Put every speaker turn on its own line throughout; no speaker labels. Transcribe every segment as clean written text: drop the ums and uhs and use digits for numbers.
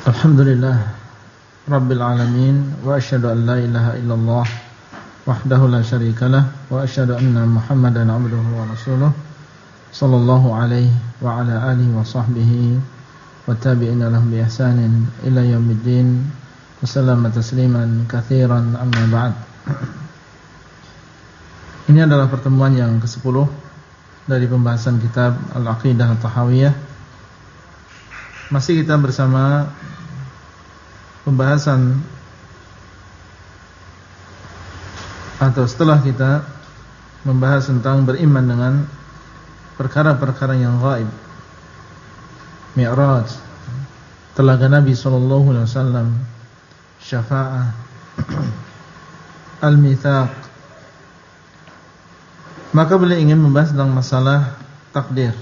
Alhamdulillah Rabbil Alamin. Wa asyhadu an la ilaha illallah wahdahu la syarikalah. Wa asyhadu anna Muhammadan abduhu wa rasuluh sallallahu alaihi wa ala alihi wa sahbihi wa tabi'ina lahum bi ihsanin ila yaumiddin. Wasallama tasliman katsiran amma ba'd. Ini adalah pertemuan yang ke-10 dari pembahasan kitab Al-Aqidah At-Tahawiyah. Masih kita bersama pembahasan atau setelah kita membahas tentang beriman dengan perkara-perkara yang gaib, Mi'raj, telaga Nabi SAW, syafa'ah, al-mitsaq, maka beliau ingin membahas tentang masalah takdir.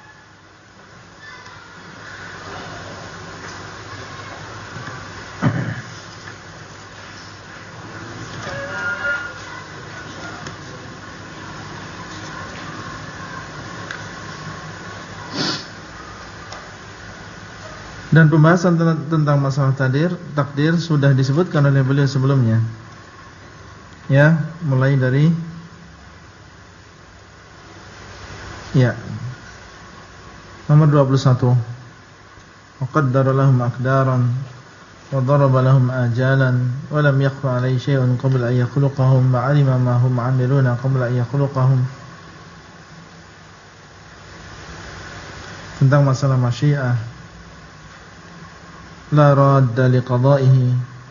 Dan pembahasan tentang masalah takdir sudah disebutkan oleh beliau sebelumnya. Ya, mulai dari nomor 21. Wa qaddara lahum aqdaran wa daraba lahum ajalan wa lam yakhfa alayhi shay'un qabla an yakhluqahum wa 'alima ma hum 'amiluna qabla an yakhluqahum. Tentang masalah masyiah, la radda liqada'ihi.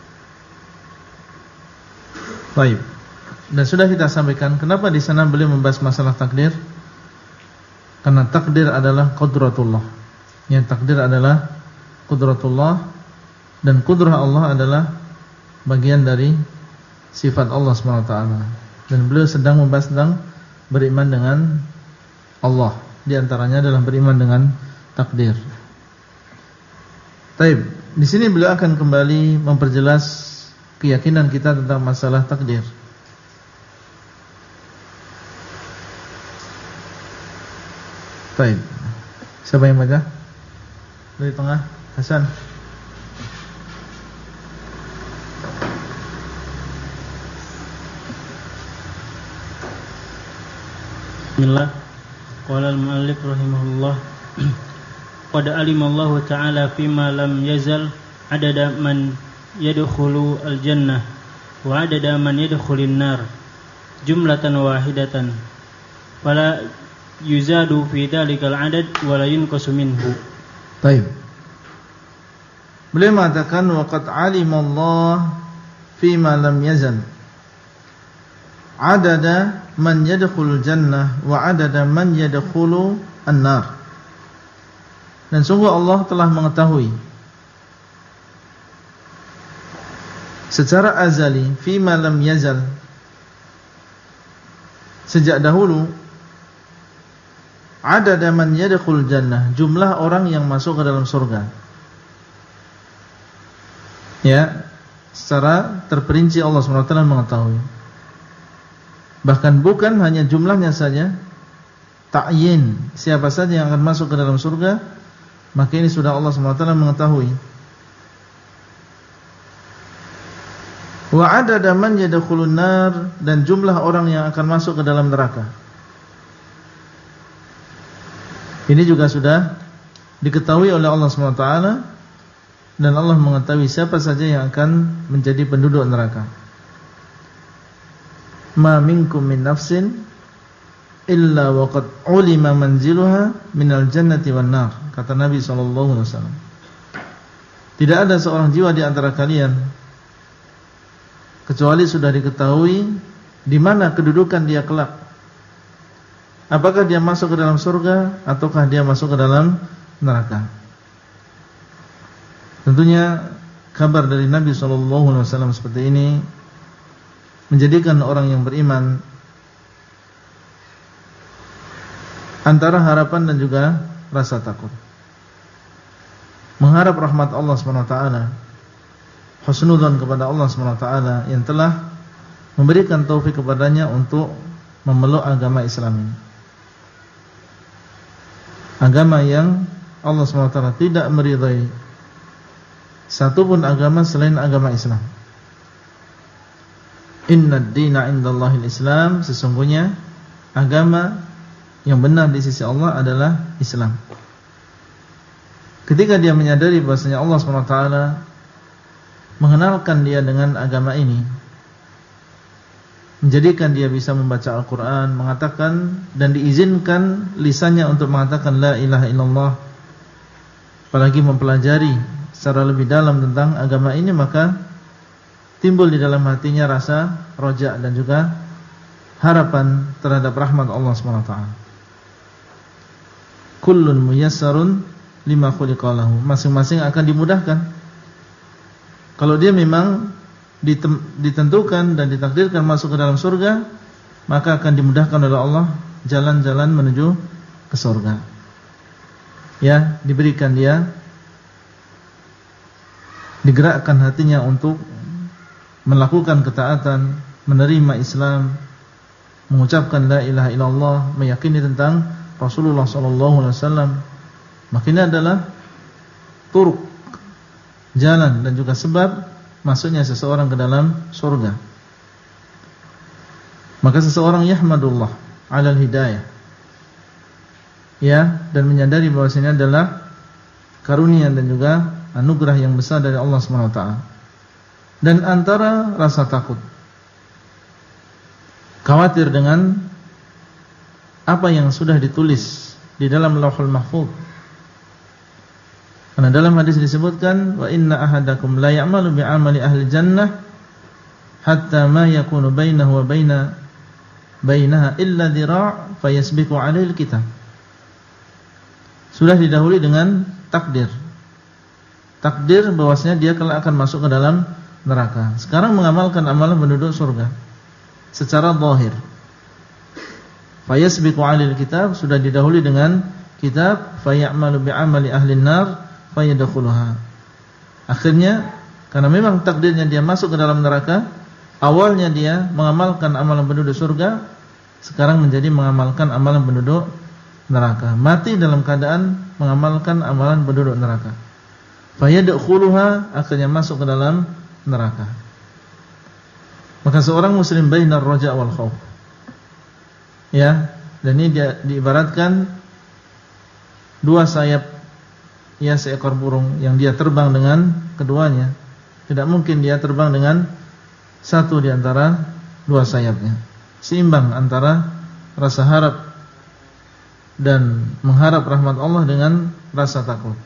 Baik. Dan sudah kita sampaikan kenapa di sana beliau membahas masalah takdir? Karena takdir adalah qudratullah. Yang takdir adalah qudratullah, dan qudrah Allah adalah bagian dari sifat Allah SWT. Dan beliau sedang membahas tentang beriman dengan Allah. Di antaranya adalah beriman dengan takdir. Baik. Di sini beliau akan kembali memperjelas keyakinan kita tentang masalah takdir. Baik. Siapa yang baca? Dari tengah, Hasan.
Bismillah. Qala al-mu'allif rahimahullah. Qad alimallahu ta'ala fima lam yazal adada man yadkhulu al-jannah wa adada man yadkhulun nar jumlatan wahidatan fala yuzadu fi dhalikal adad wa la yunqasu minhu.
Baik. Beliau mengatakan wa qad alimallahu fima lam yazal adada man yadkhulul jannah wa adada man yadkhulu an-nar. Dan sungguh Allah telah mengetahui secara azali fima lam yazal, sejak dahulu, adada man yadkhul jannah, jumlah orang yang masuk ke dalam surga. Ya, secara terperinci Allah SWT mengetahui. Bahkan bukan hanya jumlahnya saja, ta'yin siapa saja yang akan masuk ke dalam surga, maka ini sudah Allah SWT mengetahui. Wa adada man yadkhulun nar, dan jumlah orang yang akan masuk ke dalam neraka. Ini juga sudah diketahui oleh Allah SWT, dan Allah mengetahui siapa saja yang akan menjadi penduduk neraka. Ma minkum min nafsin illa waqad ulima manziluha minal jannati wan nar, kata Nabi SAW. Tidak ada seorang jiwa di antara kalian kecuali sudah diketahui di mana kedudukan dia kelak. Apakah dia masuk ke dalam surga ataukah dia masuk ke dalam neraka. Tentunya kabar dari Nabi SAW seperti ini menjadikan orang yang beriman antara harapan dan juga rasa takut. Mengharap rahmat Allah SWT, husnudzon kepada Allah SWT yang telah memberikan taufik kepadanya untuk memeluk agama Islam ini. Agama yang Allah SWT tidak meridai satupun agama selain agama Islam. Innad dina indallahil Islam, sesungguhnya agama yang benar di sisi Allah adalah Islam. Ketika dia menyadari bahwasanya Allah SWT mengenalkan dia dengan agama ini, menjadikan dia bisa membaca Al-Quran, mengatakan dan diizinkan lisannya untuk mengatakan la ilaha illallah, apalagi mempelajari secara lebih dalam tentang agama ini, maka timbul di dalam hatinya rasa roja dan juga harapan terhadap rahmat Allah SWT. Kullun muyassarun lima khuliqa lahu, masing-masing akan dimudahkan. Kalau dia memang ditentukan dan ditakdirkan masuk ke dalam surga, maka akan dimudahkan oleh Allah jalan-jalan menuju ke surga. Ya, diberikan dia, digerakkan hatinya untuk melakukan ketaatan, menerima Islam, mengucapkan la ilaha illallah, meyakini tentang Rasulullah SAW. Maka ini adalah turuk, jalan dan juga sebab masuknya seseorang ke dalam surga. Maka seseorang yahmadullah alal hidayah, ya, dan menyadari bahwasanya adalah karunia dan juga anugerah yang besar dari Allah SWT. Dan antara rasa takut, khawatir dengan apa yang sudah ditulis di dalam Lauhul Mahfuz. Karena dalam hadis disebutkan, wa inna ahadakum la ya'malu bi'amali ahli jannah hatta ma yakunu bainahu wa bainaha illa dhira' fayasbiqu 'alaihi al-kitab. Sudah didahului dengan takdir. Takdir bahwasanya dia kelak akan masuk ke dalam neraka. Sekarang mengamalkan amalan penduduk surga secara zahir. Fayasbiqu 'alaihi al-kitab, sudah didahului dengan kitab, fayamalu bi'amali ahli nar fayadkhuluha. Akhirnya karena memang takdirnya dia masuk ke dalam neraka, awalnya dia mengamalkan amalan penduduk surga, sekarang menjadi mengamalkan amalan penduduk neraka. Mati dalam keadaan mengamalkan amalan penduduk neraka. Fayadkhuluha, akhirnya masuk ke dalam neraka. Maka seorang muslim bainar raja wal khauf. Ya, dan ini diibaratkan dua sayap, ya, seekor burung yang dia terbang dengan keduanya. Tidak mungkin dia terbang dengan satu di antara dua sayapnya. Seimbang antara rasa harap dan mengharap rahmat Allah dengan rasa takut.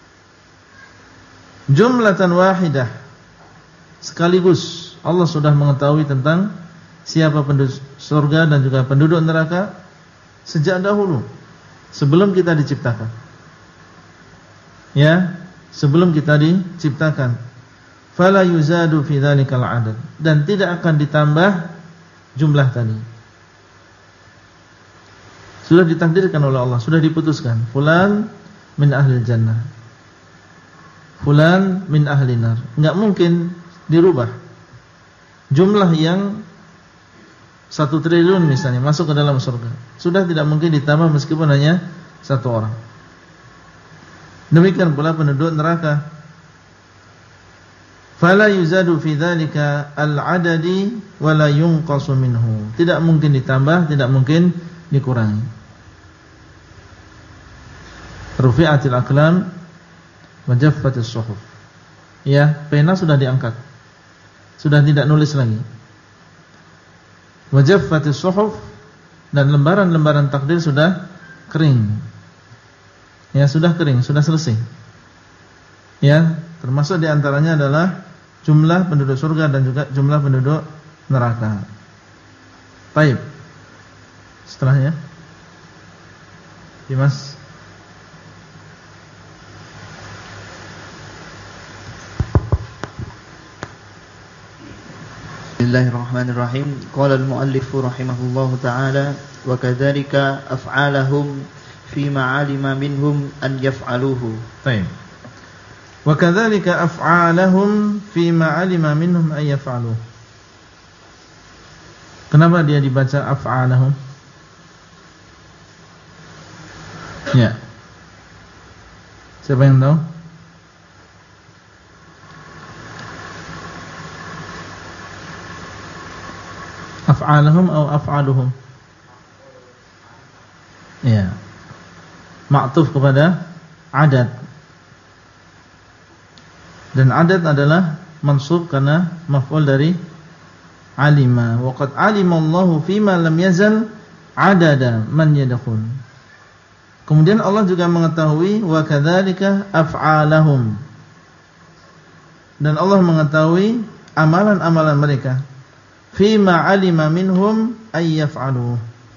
Jumlatan wahidah, sekaligus Allah sudah mengetahui tentang siapa penduduk surga dan juga penduduk neraka sejak dahulu, sebelum kita diciptakan. Ya, sebelum kita diciptakan. Fala yuzadu fi dzalikal adad, dan tidak akan ditambah jumlah tadi. Sudah ditakdirkan oleh Allah, sudah diputuskan. Fulan min ahli jannah, fulan min ahli nar. Enggak mungkin dirubah. Jumlah yang 1 triliun misalnya masuk ke dalam surga, sudah tidak mungkin ditambah meskipun hanya satu orang. Demikian pula penduduk neraka. Fala yuzadu fi dzalika al-adadi wa la yunqasu minhu. Tidak mungkin ditambah, tidak mungkin dikurangi. Rufi'atil aqlam wa jaffatis suhuf. Ya, pena sudah diangkat. Sudah tidak nulis lagi. Wa jaffatis suhuf, dan lembaran-lembaran takdir sudah kering. Ya, sudah kering, sudah selesai. Ya, termasuk diantaranya adalah jumlah penduduk surga dan juga jumlah penduduk neraka. Baik. Setelahnya, Dimas.
Bismillahirrahmanirrahim. Qala al-muallif rahimahullahu ta'ala, wa kadzalika af'alahum fima 'alima minhum an yaf'aluhu.
Baik. Wa kadzalika af'alahum fima 'alima minhum an yaf'aluhu. Kenapa dia dibaca af'alahum? Ya. Siapa yang tahu? af'alahum atau af'aluhum? Ya. Ma'tuf kepada adad. Dan adad adalah mansub karena maf'ul dari alima. Wa qad alimallahu fima lam yazal adada man yadkhul. Kemudian Allah juga mengetahui wa kadzalika af'alahum. Dan Allah mengetahui amalan-amalan mereka. Fima alima minhum ay yaf'aluhu.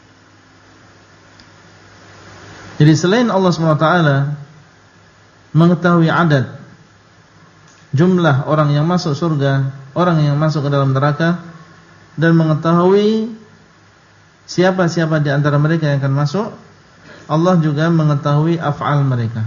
Jadi selain Allah SWT mengetahui adad, jumlah orang yang masuk surga, orang yang masuk ke dalam neraka, dan mengetahui siapa-siapa di antara mereka yang akan masuk, Allah juga mengetahui af'al mereka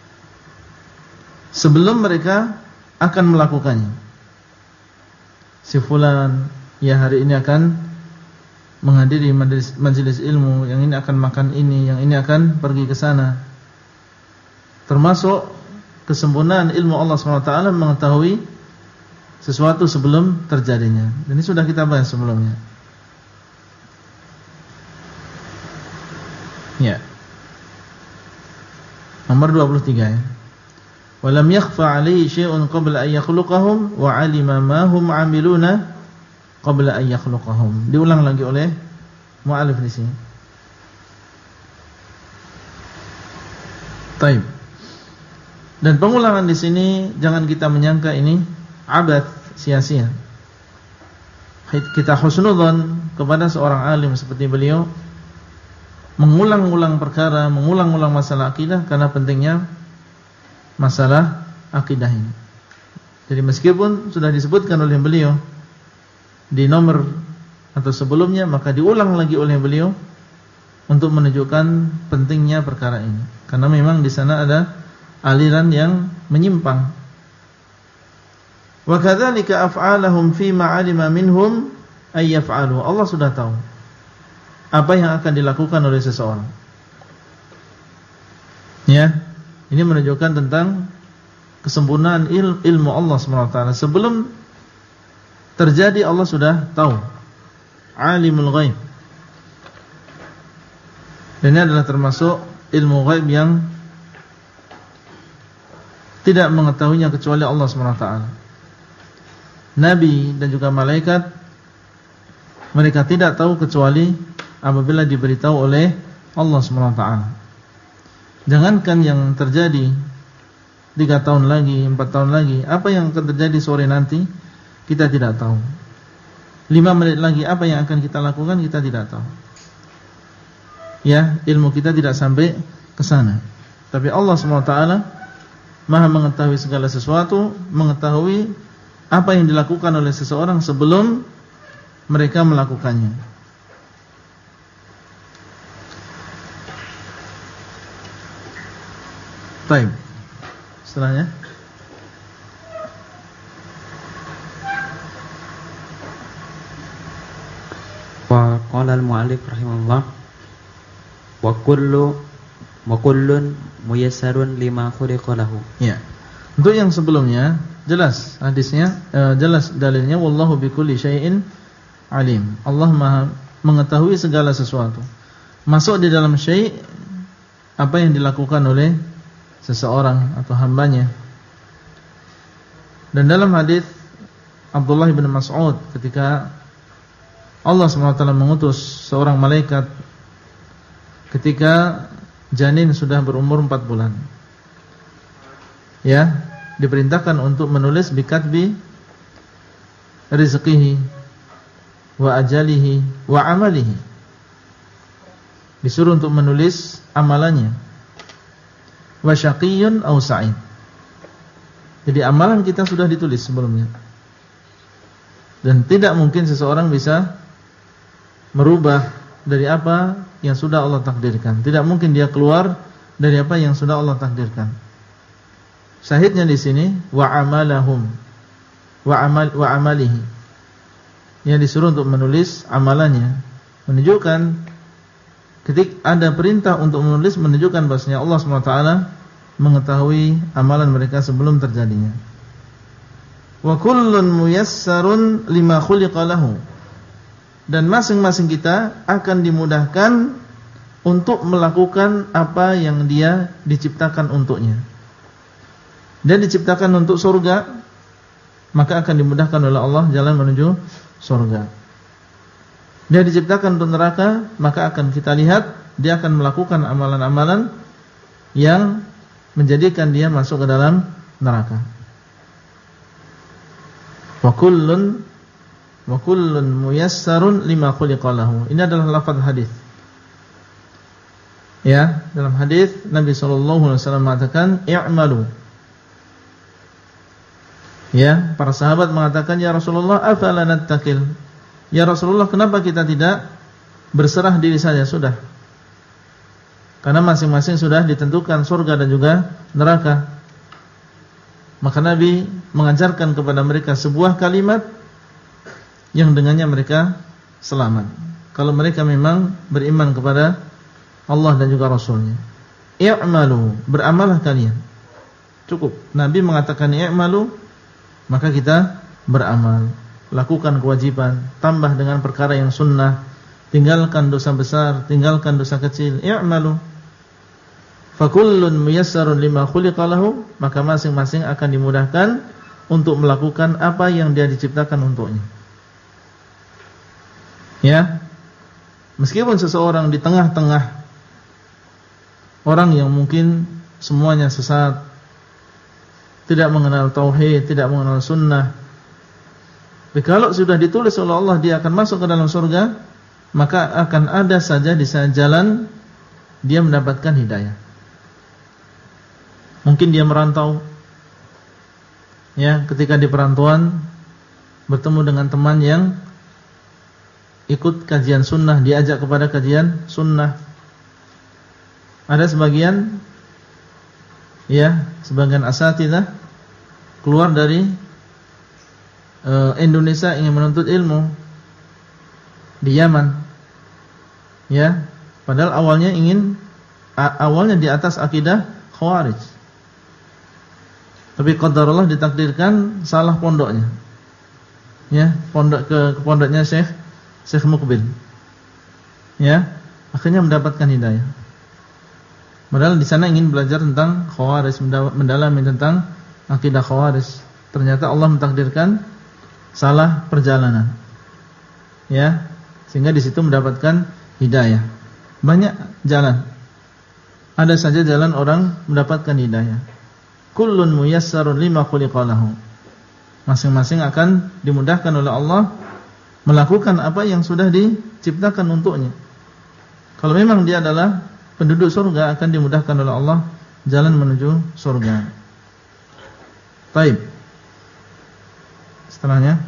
sebelum mereka akan melakukannya. Si fulan ya hari ini akan menghadiri majelis ilmu, yang ini akan makan ini, yang ini akan pergi ke sana. Termasuk kesempurnaan ilmu Allah SWT mengetahui sesuatu sebelum terjadinya. Dan ini sudah kita bahas sebelumnya. Ya. Nomor 23 ya. Walam yakhfa 'alaihi syai'un qabla an yakhluqahum wa 'alima ma hum 'amiluna qabla an yakhluqahum. Diulang lagi oleh mu'allif di sini. Baik. Dan pengulangan di sini jangan kita menyangka ini abath, sia-sia. Kita husnudzon kepada seorang alim seperti beliau, mengulang-ulang perkara, mengulang-ulang masalah akidah karena pentingnya masalah akidah ini. Jadi meskipun sudah disebutkan oleh beliau di nomor atau sebelumnya, maka diulang lagi oleh beliau untuk menunjukkan pentingnya perkara ini. Karena memang di sana ada aliran yang menyimpang. Wa kadzalika af'alahum fi ma 'alima minhum ay yaf'alu. Allah sudah tahu apa yang akan dilakukan oleh seseorang. Ya, ini menunjukkan tentang kesempurnaan ilmu Allah SWT. Sebelum terjadi Allah sudah tahu. Alimul ghaib. Dan ini adalah termasuk ilmu ghaib yang tidak mengetahuinya kecuali Allah SWT. Nabi dan juga malaikat, mereka tidak tahu kecuali apabila diberitahu oleh Allah SWT. Jangankan yang terjadi 3 tahun lagi, 4 tahun lagi, apa yang akan terjadi sore nanti kita tidak tahu. 5 menit lagi apa yang akan kita lakukan kita tidak tahu. Ya, ilmu kita tidak sampai ke sana. Tapi Allah SWT Maha mengetahui segala sesuatu, mengetahui apa yang dilakukan oleh seseorang sebelum mereka melakukannya. Baik. Setelahnya
wa qala al-mu'allif rahimahullah wa kullun muyassarun lima khuliqa lahu.
Ya. Untuk yang sebelumnya jelas hadisnya, jelas dalilnya wallahu bikulli syai'in alim. Allah Maha mengetahui segala sesuatu. Masuk di dalam syai' apa yang dilakukan oleh seseorang atau hambanya. Dan dalam hadis Abdullah bin Mas'ud ketika Allah SWT mengutus seorang malaikat ketika janin sudah berumur 4 bulan, ya, diperintahkan untuk menulis bikatbi rizqihi wa ajalihi wa amalihi. Disuruh untuk menulis amalannya. Wa syaqiyyun aw sa'id. Jadi amalan kita sudah ditulis sebelumnya. Dan tidak mungkin seseorang bisa merubah dari apa yang sudah Allah takdirkan. Tidak mungkin dia keluar dari apa yang sudah Allah takdirkan. Syahidnya di sini wa amalahum wa amalihi. Yang disuruh untuk menulis amalannya, menunjukkan ketika ada perintah untuk menulis, menunjukkan bahwasanya Allah SWT mengetahui amalan mereka sebelum terjadinya. Wa kullun muyassarun lima khuliqa lahu. dan masing-masing kita akan dimudahkan untuk melakukan apa yang dia diciptakan untuknya. Dia diciptakan untuk surga, maka akan dimudahkan oleh Allah jalan menuju surga. Dia diciptakan untuk neraka, maka akan kita lihat dia akan melakukan amalan-amalan yang menjadikan dia masuk ke dalam neraka. Wa kullun muyassarun lima khuliqa lahu. Ini adalah lafaz hadis. Ya, dalam hadis Nabi sallallahu alaihi wasallam mengatakan i'malu. Ya, para sahabat mengatakan, ya Rasulullah, afala nattaqil? Ya Rasulullah, kenapa kita tidak berserah diri saja sudah? Karena masing-masing sudah ditentukan surga dan juga neraka. Maka Nabi mengajarkan kepada mereka sebuah kalimat yang dengannya mereka selamat. Kalau mereka memang beriman kepada Allah dan juga Rasulnya. I'malu, beramalah kalian. Cukup. Nabi mengatakan i'malu, maka kita beramal. Lakukan kewajiban, tambah dengan perkara yang sunnah, tinggalkan dosa besar, tinggalkan dosa kecil. I'malu. Fakullun muyassarun lima khuliqa lahu, maka masing-masing akan dimudahkan untuk melakukan apa yang dia diciptakan untuknya. Ya. Meskipun seseorang di tengah-tengah orang yang mungkin semuanya sesat, tidak mengenal tauhid, tidak mengenal sunnah, tapi kalau sudah ditulis oleh Allah dia akan masuk ke dalam surga, maka akan ada saja di sana jalan dia mendapatkan hidayah. Mungkin dia merantau, ya, ketika di perantauan bertemu dengan teman yang ikut kajian sunnah, diajak kepada kajian sunnah. Ada sebagian, ya, sebagian asatidzah keluar dari Indonesia ingin menuntut ilmu di Yaman, ya, padahal awalnya di atas akidah Khawarij, tapi qadarullah ditakdirkan salah pondoknya, ya, ke pondoknya Syekh Mukbil, ya, akhirnya mendapatkan hidayah. Padahal di sana ingin belajar tentang Khawarij, mendalami tentang akidah Khawarij. Ternyata Allah mentakdirkan salah perjalanan, ya, sehingga di situ mendapatkan hidayah. Banyak jalan, ada saja jalan orang mendapatkan hidayah. Kullun muyassarun lima khuliqa lahu. Masing-masing akan dimudahkan oleh Allah melakukan apa yang sudah diciptakan untuknya. Kalau memang dia adalah penduduk surga, akan dimudahkan oleh Allah jalan menuju surga. Baik. Setelahnya,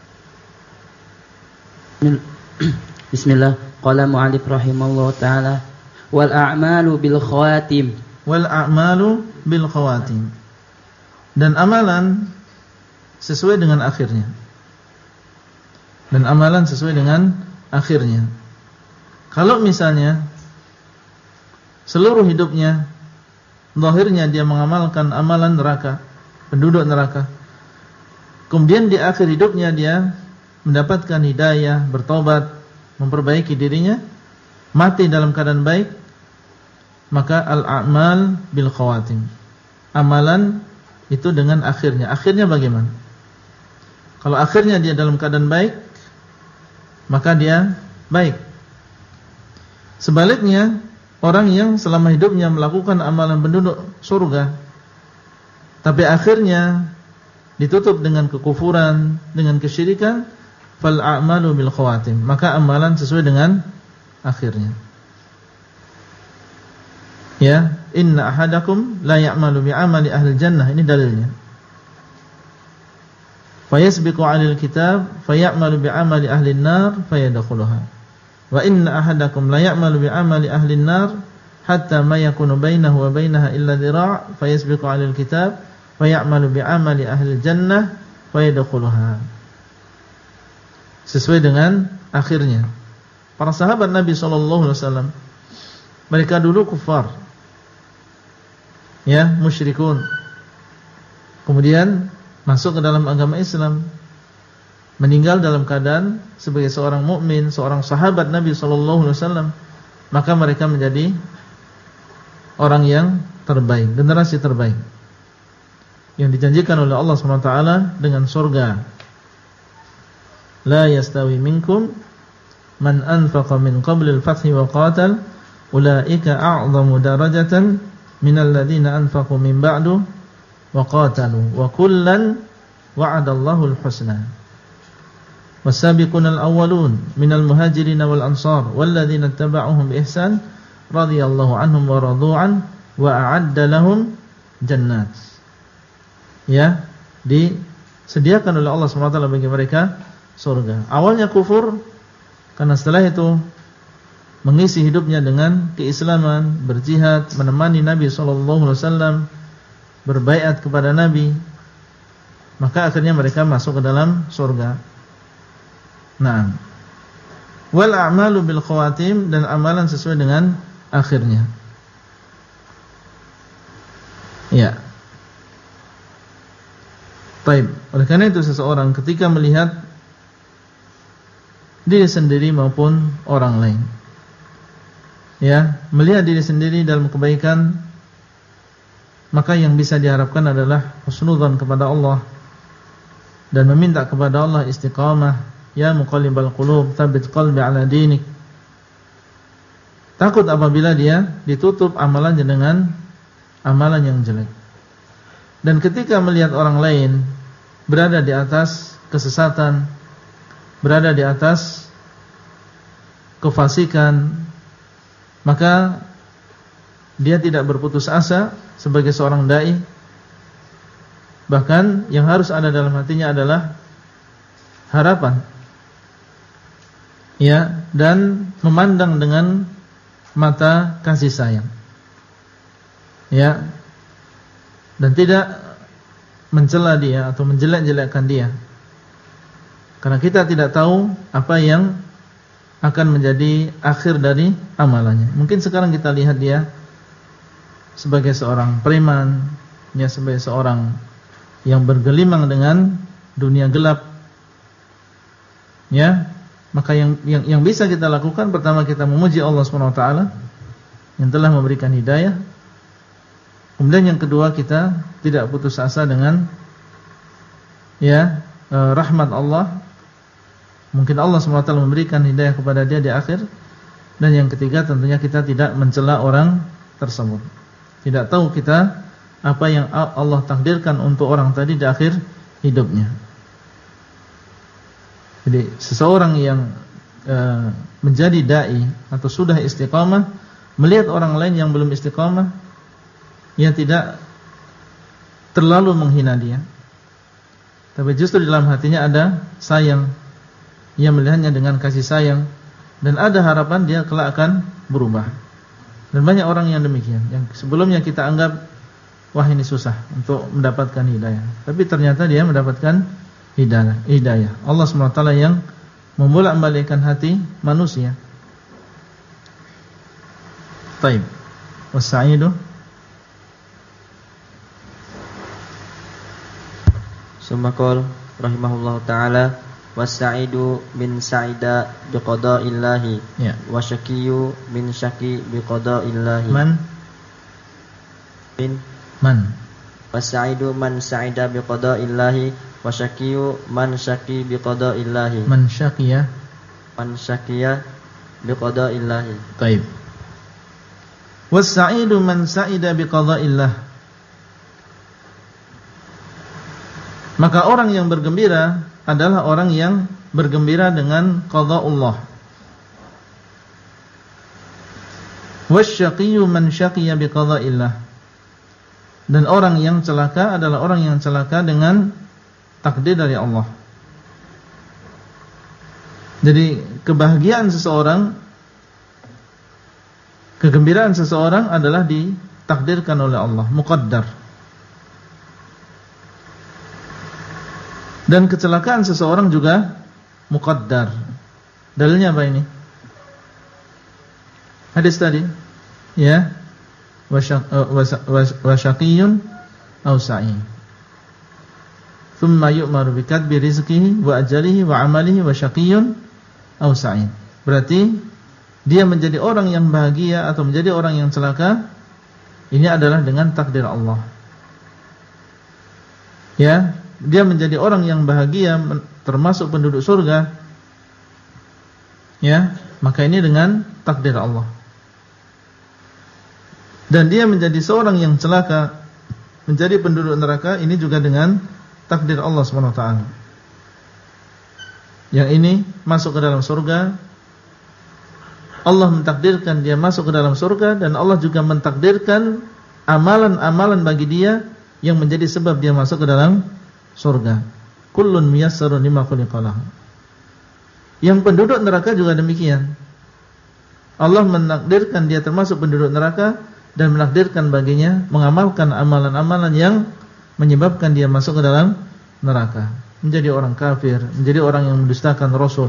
Bismillah. Qala mu'allif rahimahullah ta'ala, wal a'malu bil khawatim.
Wal a'malu bil khawatim. Dan amalan sesuai dengan akhirnya. Dan amalan sesuai dengan akhirnya. Kalau misalnya seluruh hidupnya zahirnya dia mengamalkan amalan neraka, penduduk neraka, kemudian di akhir hidupnya dia mendapatkan hidayah, bertobat, memperbaiki dirinya, mati dalam keadaan baik, maka al-a'mal bil khawatim. Amalan itu dengan akhirnya. Akhirnya bagaimana? Kalau akhirnya dia dalam keadaan baik, maka dia baik. Sebaliknya, orang yang selama hidupnya melakukan amalan penduduk surga, tapi akhirnya ditutup dengan kekufuran, dengan kesyirikan, fal a'malu bil khawatim, maka amalan sesuai dengan akhirnya. Ya, inna ahadakum la ya'malu bi'amali ahli jannah, ini dalilnya. Fayasbiqu 'alal kitab fayamalu bi'amali ahli an-nar fayadkhuluha. Wa inna ahadakum la ya'malu bi'amali ahli an-nar hatta ma yakunu bainahu wa bainaha illa dhira' fayasbiqu 'alal kitab fayamalu bi'amali ahli jannah fayadkhuluha. Sesuai dengan akhirnya. Para sahabat Nabi sallallahu alaihi wasallam, mereka dulu kufar, ya, musyrikun. Kemudian masuk ke dalam agama Islam. meninggal dalam keadaan sebagai seorang mukmin, seorang sahabat Nabi sallallahu alaihi wasallam, maka mereka menjadi orang yang terbaik, generasi terbaik yang dijanjikan oleh Allah SWT dengan surga. La yastawi minkum man anfaqa min qablil fathi wa qatal ulaika a'zamu darajatan minal ladzina anfaqu min ba'du wa qatalu wa kullan wa'adallahu al-husna. Was-sabiquna al-awwalun minal muhajirin wal ansar wal ladzina ittaba'uuhum bi ihsan radhiyallahu anhum wa radu an wa a'adda lahum jannat. Ya, disediakan oleh Allah SWT bagi mereka surga. Awalnya kufur, karena setelah itu mengisi hidupnya dengan keislaman, berjihad, menemani Nabi SAW, berbaiat kepada Nabi, maka akhirnya mereka masuk ke dalam surga. Nah, wal a'malu bil khawatim, dan amalan sesuai dengan akhirnya. Ya. Baik, oleh karena itu seseorang ketika melihat diri sendiri maupun orang lain, ya, melihat diri sendiri dalam kebaikan, maka yang bisa diharapkan adalah husnudzan kepada Allah dan meminta kepada Allah istiqamah. Ya muqallibal qulub, tsabbit qalbi ala dinik. Takut apabila dia ditutup amalannya dengan amalan yang jelek. Dan ketika melihat orang lain berada di atas kesesatan, berada di atas kefasikan, maka dia tidak berputus asa sebagai seorang dai. Bahkan yang harus ada dalam hatinya adalah harapan, ya, dan memandang dengan mata kasih sayang, ya, dan tidak mencela dia atau menjelek-jelekkan dia, karena kita tidak tahu apa yang akan menjadi akhir dari amalannya. Mungkin sekarang kita lihat dia sebagai seorang preman, ya, sebagai seorang yang bergelimang dengan dunia gelap, ya, maka yang bisa kita lakukan, pertama kita memuji Allah SWT yang telah memberikan hidayah. Kemudian yang kedua, kita tidak putus asa dengan, ya, rahmat Allah. Mungkin Allah SWT memberikan hidayah kepada dia di akhir. Dan yang ketiga, tentunya kita tidak mencela orang tersebut. Tidak tahu kita apa yang Allah takdirkan untuk orang tadi di akhir hidupnya. Jadi seseorang yang menjadi dai atau sudah istiqamah, melihat orang lain yang belum istiqamah, ia tidak terlalu menghina dia, tapi justru dalam hatinya ada sayang. Ia melihatnya dengan kasih sayang, dan ada harapan dia kelak akan berubah. Dan banyak orang yang demikian, yang sebelumnya kita anggap, wah ini susah untuk mendapatkan hidayah, tapi ternyata dia mendapatkan hidayah. Allah SWT yang membolak-balikkan hati manusia. Taib. Wassa'idu.
Sumakol rahimahullah ta'ala, wassa'idu min sa'ida biqada'illahi, ya, wasyakiyu min syaki biqada'illahi. Man wassa'idu man sa'ida biqada'illahi, wasyakiyu man syaki biqada'illahi. Man syakiya biqada'illahi.
Taib. Wassa'idu man sa'ida biqada'illah. Maka orang yang bergembira adalah orang yang bergembira dengan qada Allah. Wasyaqiyyu man syaqiya biqada'illah. Dan orang yang celaka adalah orang yang celaka dengan takdir dari Allah. Jadi kebahagiaan seseorang, kegembiraan seseorang adalah ditakdirkan oleh Allah, muqaddar. Dan kecelakaan seseorang juga muqaddar. Dalilnya apa ini? Hadis tadi, ya, wasyaqiyun aw sa'id. thumma yu'maru bi katbi rizqihi wa ajalihi wa amalihi wa syaqiyyun aw sa'id. Berarti dia menjadi orang yang bahagia atau menjadi orang yang celaka ini adalah dengan takdir Allah. Ya, dia menjadi orang yang bahagia termasuk penduduk surga. Ya, maka ini dengan takdir Allah. Dan dia menjadi seorang yang celaka, menjadi penduduk neraka, ini juga dengan takdir Allah SWT. Yang ini masuk ke dalam surga, Allah mentakdirkan dia masuk ke dalam surga, dan Allah juga mentakdirkan amalan-amalan bagi dia yang menjadi sebab dia masuk ke dalam surga. Kullun miyassarun lima khuliqa lahu. Yang penduduk neraka juga demikian. Allah menakdirkan dia termasuk penduduk neraka dan menakdirkan baginya mengamalkan amalan-amalan yang menyebabkan dia masuk ke dalam neraka, menjadi orang kafir, menjadi orang yang mendustakan Rasul.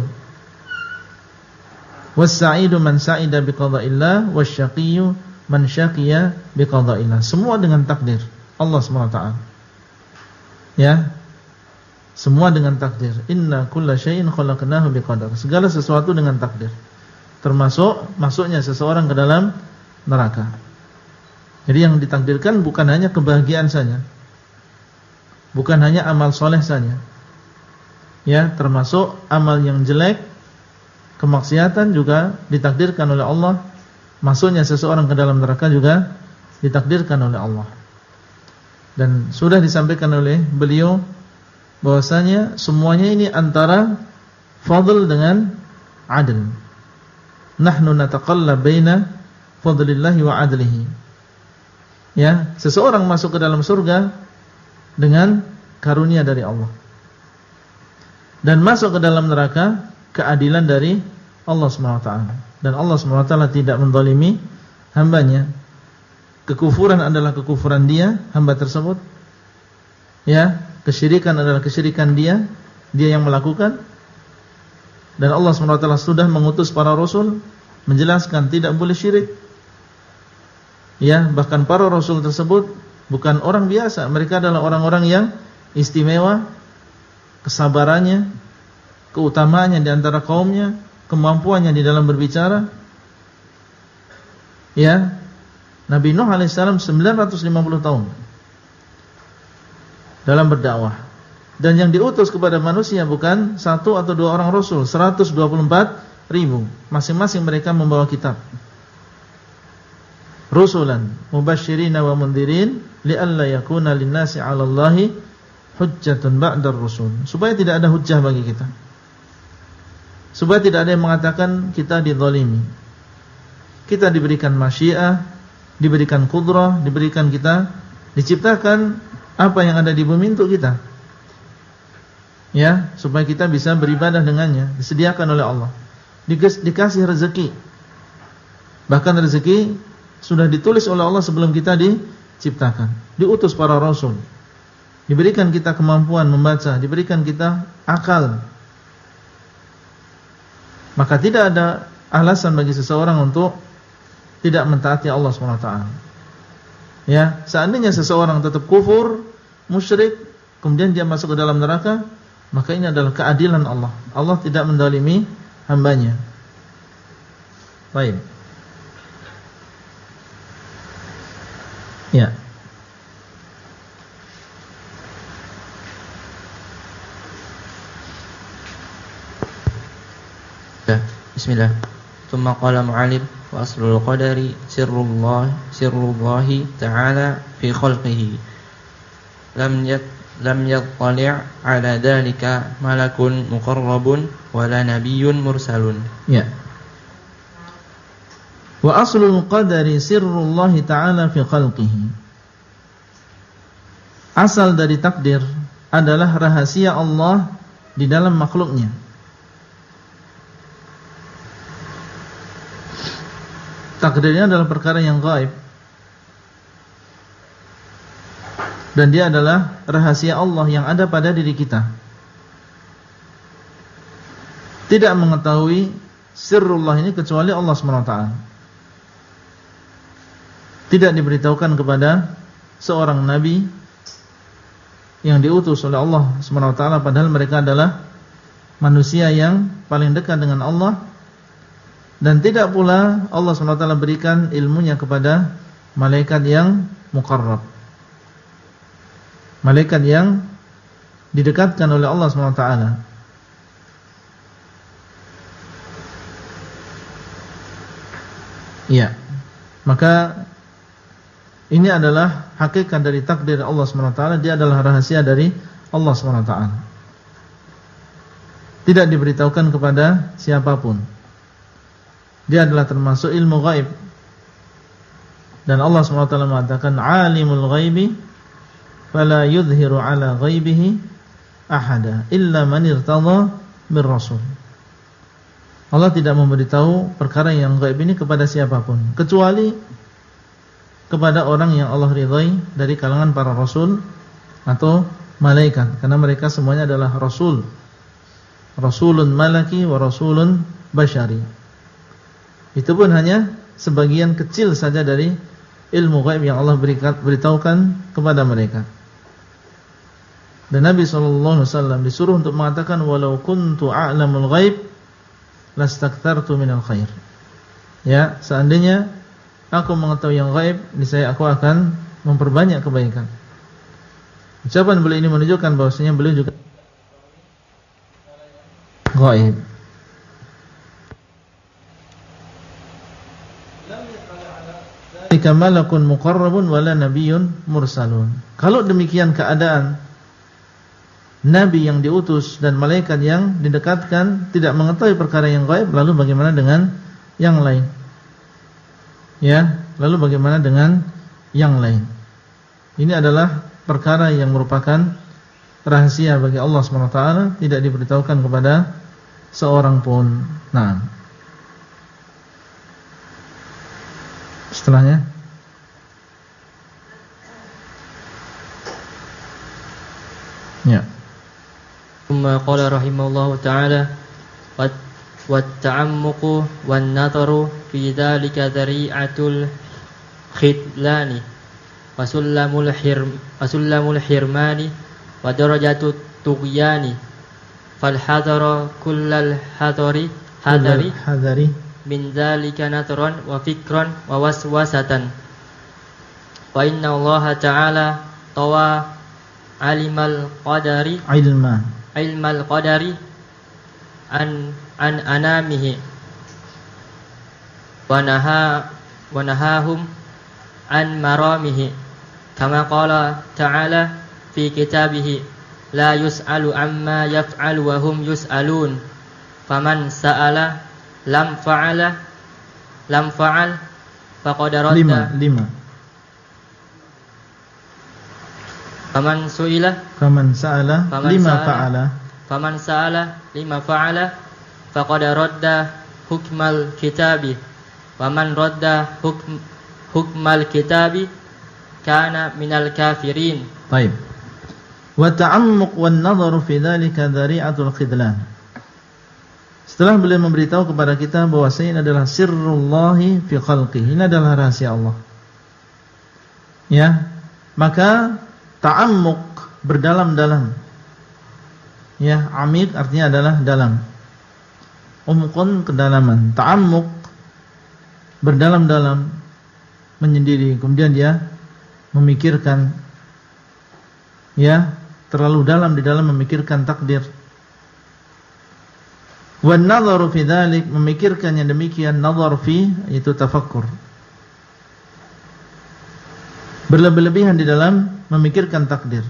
Was-sa'idu man sa'ida biqada'illah wasyaqiyyu man syaqiya biqada'illah. Semua dengan takdir Allah SWT. Ya. Semua dengan takdir. Inna kulla syai'in khalaqnahu biqadar. Segala sesuatu dengan takdir. Termasuk masuknya seseorang ke dalam neraka. Jadi yang ditakdirkan bukan hanya kebahagiaan saja, bukan hanya amal soleh saja, ya, termasuk amal yang jelek, kemaksiatan juga ditakdirkan oleh Allah. Masuknya seseorang ke dalam neraka juga ditakdirkan oleh Allah. Dan sudah disampaikan oleh beliau bahwasanya semuanya ini antara fadl dengan adl. Nahnu nataqallab baina fadlillahi wa adlihi. Ya, seseorang masuk ke dalam surga dengan karunia dari Allah, dan masuk ke dalam neraka keadilan dari Allah SWT. Dan Allah SWT tidak menzalimi hambanya. Kekufuran adalah kekufuran dia, hamba tersebut. Ya, kesyirikan adalah kesyirikan dia yang melakukan. Dan Allah SWT sudah mengutus para rasul menjelaskan tidak boleh syirik. Ya, bahkan para rasul tersebut bukan orang biasa, mereka adalah orang-orang yang istimewa, kesabarannya, keutamaannya di antara kaumnya, kemampuannya di dalam berbicara. Ya, Nabi Nuh alaihissalam 950 tahun dalam berdakwah, dan yang diutus kepada manusia bukan satu atau dua orang rasul, 124.000, masing-masing mereka membawa kitab. Rusulan mubasyirina wa mundhirin li'alla yakuna lin-nasi 'ala Allahi hujjatun ba'dar rusul. Supaya tidak ada hujjah bagi kita, supaya tidak ada yang mengatakan kita dizalimi. Kita diberikan masyiah, diberikan qudrah, diberikan kita diciptakan apa yang ada di bumi untuk kita. Ya, supaya kita bisa beribadah dengannya, disediakan oleh Allah. Dikasih rezeki. Bahkan rezeki sudah ditulis oleh Allah sebelum kita diciptakan. Diutus para rasul, diberikan kita kemampuan membaca, diberikan kita akal. Maka tidak ada alasan bagi seseorang untuk tidak mentaati Allah SWT. Ya, seandainya seseorang tetap kufur, musyrik, kemudian dia masuk ke dalam neraka, maka ini adalah keadilan Allah. Allah tidak menzalimi hambanya. Baik. Ya.
Bismillah. Tsumma qala mu'allim wa aslul qadari sirrullahi ta'ala fi khalqihi. Lam yattali' ala dhalika malakun muqarrabun wala nabiyyun mursalun.
Ya. Wa aslul qadari sirrullahi ta'ala fi khalqihi. Asal dari takdir adalah rahasia Allah di dalam makhluknya. Takdirnya adalah perkara yang gaib, dan dia adalah rahasia Allah yang ada pada diri kita. Tidak mengetahui sirrullah ini kecuali Allah SWT. Tidak diberitahukan kepada seorang nabi, yang diutus oleh Allah Subhanahu wa taala, padahal mereka adalah manusia yang paling dekat dengan Allah. Dan tidak pula Allah Subhanahu wa taala berikan ilmunya kepada malaikat yang muqarrab, malaikat yang didekatkan oleh Allah Subhanahu wa taala. Ya, maka ini adalah hakikat dari takdir Allah SWT. Dia adalah rahasia dari Allah SWT. Tidak diberitahukan kepada siapapun. Dia adalah termasuk ilmu ghaib. Dan Allah SWT mengatakan, alimul ghaibi fala yudhiru ala ghaibihi ahada illa man irtadha mir rasul. Allah tidak memberitahu perkara yang gaib ini kepada siapapun, kecuali kepada orang yang Allah ridhai dari kalangan para rasul atau malaikat, karena mereka semuanya adalah rasul, rasulun malaki wa rasulun bashari. Itu pun hanya sebagian kecil saja dari ilmu gaib yang Allah beritahukan kepada mereka. Dan Nabi SAW disuruh untuk mengatakan, walau kuntu a'lamul ghaib lastakthartu minal khair. Ya, seandainya aku mengetahui yang gaib, niscaya aku akan memperbanyak kebaikan. Ucapan beliau ini menunjukkan bahwasanya beliau juga gaib. Jika malakun muqarrabun wala nabiyyun mursalun. Kalau demikian keadaan, nabi yang diutus dan malaikat yang didekatkan tidak mengetahui perkara yang gaib, lalu bagaimana dengan yang lain? Ya, lalu bagaimana dengan yang lain? Ini adalah perkara yang merupakan rahasia bagi Allah SWT, tidak diberitahukan kepada seorang pun. Nah, setelahnya ya.
Thumma qala rahimahullahu ta'ala wat-ta'ammuqu wan-nadharu fi dhalika dhari'atul khidlani wa sullamul hirmani wa darajatut tughyani fal hadara kullal hadari min dhalika nadharan wa fikran wa waswasatan wa inna Allah ta'ala tawa alimal qadari ilmal qadari an anamihi wa nahahum an maramihi kama qala ta'ala fi kitabihi la yus'alu amma yaf'alu wa hum yus'alun faman sa'ala lam fa'al faqad radda
lima faman sa'ala lima fa'ala faqad radda hukmal kitabi wa man radda hukmal kitabi kana minal kafirin. Baik. Wa ta'ammuq wan nadharu fi dzalika dhari'atul khidlan. Setelah beliau memberitahu kepada kita bahwasanya ini adalah sirrullahi fi khalqihi, ini adalah rahasia Allah. Ya, maka ta'ammuq berdalam-dalam. Ya, amik artinya adalah dalam. Umqun kedalaman. Ta'ammuq berdalam-dalam, menyendiri, kemudian dia memikirkan, ya, terlalu dalam di dalam memikirkan takdir. Wan nadharu fi dzalik, memikirkan yang demikian, nadhar fi itu tafakkur. Berlebih-lebihan di dalam memikirkan takdir.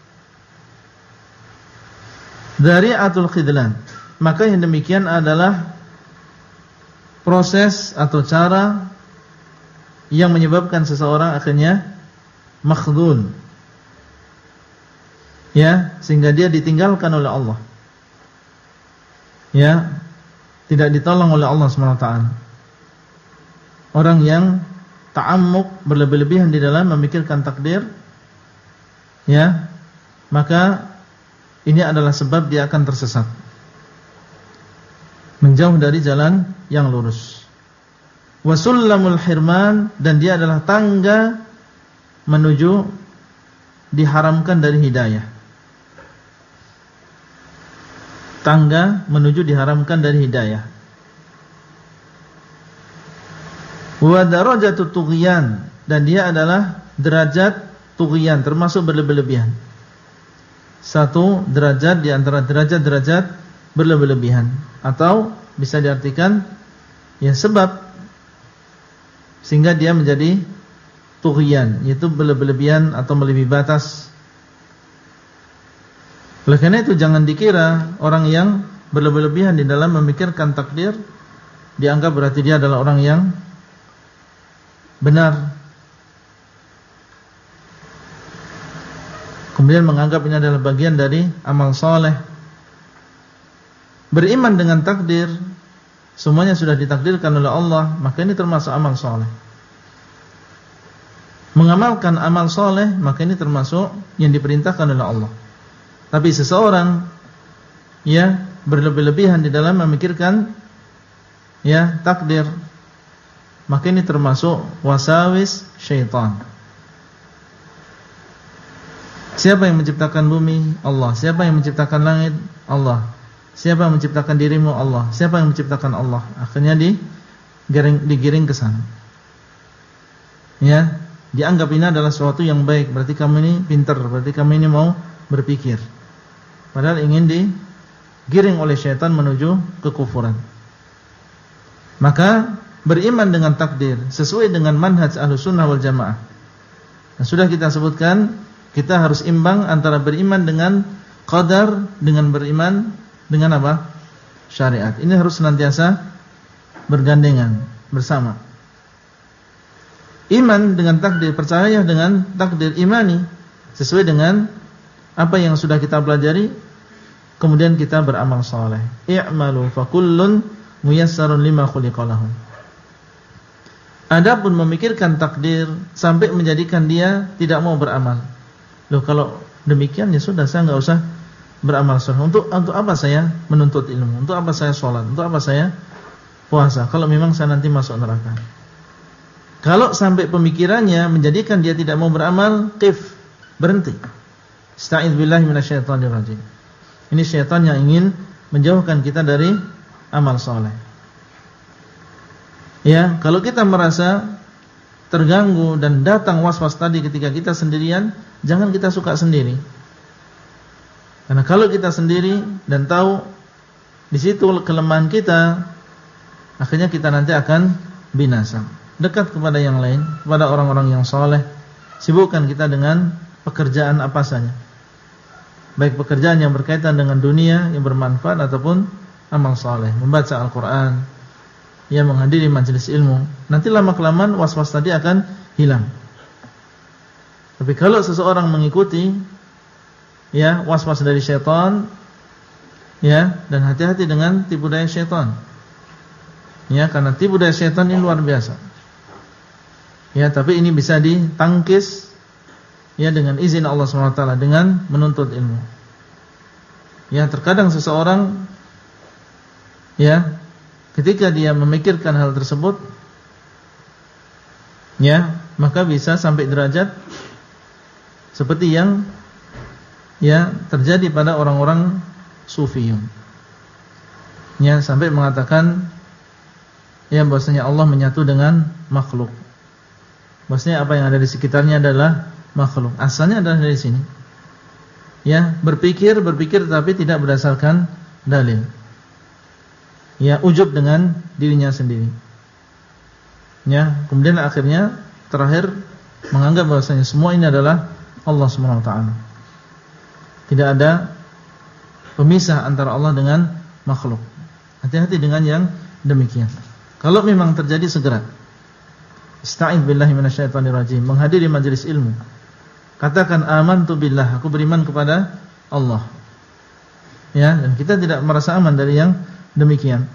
Dhari'atul khidlan, maka yang demikian adalah proses atau cara yang menyebabkan seseorang akhirnya makhdhul, ya, sehingga dia ditinggalkan oleh Allah, ya, tidak ditolong oleh Allah SWT. Orang yang ta'ammuk berlebih-lebihan di dalam memikirkan takdir, ya, maka ini adalah sebab dia akan tersesat, menjauh dari jalan yang lurus. Wasullamul hirman, dan dia adalah tangga menuju diharamkan dari hidayah. tangga menuju diharamkan dari hidayah. Wa darajatut tughyan, dan dia adalah derajat tughyan, termasuk berlebih-lebihan. Satu derajat di antara derajat-derajat berlebih-lebihan, atau bisa diartikan ya sebab sehingga dia menjadi tughyan, yaitu berlebih-lebihan atau melebihi batas. Oleh karena itu jangan dikira orang yang berlebih-lebihan di dalam memikirkan takdir dianggap berarti dia adalah orang yang benar, kemudian menganggap ini adalah bagian dari amal soleh. Beriman dengan takdir, semuanya sudah ditakdirkan oleh Allah, maka ini termasuk amal soleh. Mengamalkan amal soleh, maka ini termasuk yang diperintahkan oleh Allah. Tapi seseorang ya berlebih-lebihan di dalam memikirkan ya takdir, maka ini termasuk wasawis syaitan. Siapa yang menciptakan bumi? Allah. Siapa yang menciptakan langit? Allah. Siapa yang menciptakan dirimu? Allah. Siapa yang menciptakan Allah? Akhirnya digiring ke sana. Ya, dianggap ini adalah sesuatu yang baik, berarti kamu ini pintar, berarti kamu ini mau berpikir. Padahal ingin digiring oleh syaitan menuju kekufuran. Maka beriman dengan takdir sesuai dengan manhaj Ahlussunnah wal Jamaah. Nah, sudah kita sebutkan, kita harus imbang antara beriman dengan qadar dengan beriman dengan apa? Syariat. Ini harus senantiasa bergandengan bersama. Iman dengan takdir, percaya dengan takdir, imani sesuai dengan apa yang sudah kita pelajari, kemudian kita beramal saleh. I'malu fakullun muyassarun lima khuliqa lahu. Adapun memikirkan takdir sampai menjadikan dia tidak mau beramal. Loh, kalau demikian ya sudah, saya enggak usah beramal saleh. Untuk apa saya menuntut ilmu? Untuk apa saya sholat? Untuk apa saya puasa? Kalau memang saya nanti masuk neraka. Kalau sampai pemikirannya menjadikan dia tidak mau beramal, berhenti. Astagfirullah billahi minasyaitonir rajim. Ini syaitan yang ingin menjauhkan kita dari amal saleh. Ya, kalau kita merasa terganggu dan datang was-was tadi ketika kita sendirian, jangan kita suka sendiri. Karena kalau kita sendiri dan tahu di situ kelemahan kita, akhirnya kita nanti akan binasa. Dekat kepada yang lain, kepada orang-orang yang saleh. Sibukkan kita dengan pekerjaan apa saja. Baik pekerjaan yang berkaitan dengan dunia yang bermanfaat ataupun amal saleh, membaca Al-Qur'an, ya menghadiri majelis ilmu. Nanti lama-kelamaan was-was tadi akan hilang. Tapi kalau seseorang mengikuti ya was-was dari syaitan, ya, dan hati-hati dengan tipu daya syaitan. Ya, karena tipu daya syaitan ini luar biasa. Ya, tapi ini bisa ditangkis ya dengan izin Allah SWT, dengan menuntut ilmu. Ya, terkadang seseorang ya ketika dia memikirkan hal tersebut, ya, maka bisa sampai derajat seperti yang ya terjadi pada orang-orang sufiyun. Ya, sampai mengatakan ya bahwasanya Allah menyatu dengan makhluk. Bahwasanya apa yang ada di sekitarnya adalah makhluk. Asalnya adalah dari sini. Ya, berpikir tapi tidak berdasarkan dalil. Ya, ujub dengan dirinya sendiri. Ya, kemudian akhirnya terakhir menganggap bahwasanya semua ini adalah Allah Subhanahu wa taala. Tidak ada pemisah antara Allah dengan makhluk. Hati-hati dengan yang demikian. Kalau memang terjadi, segera Astagfirullah billahi minasyaitonir rajim, menghadiri majelis ilmu. Katakan amantu billah, aku beriman kepada Allah. Ya, dan kita tidak merasa aman dari yang demikian.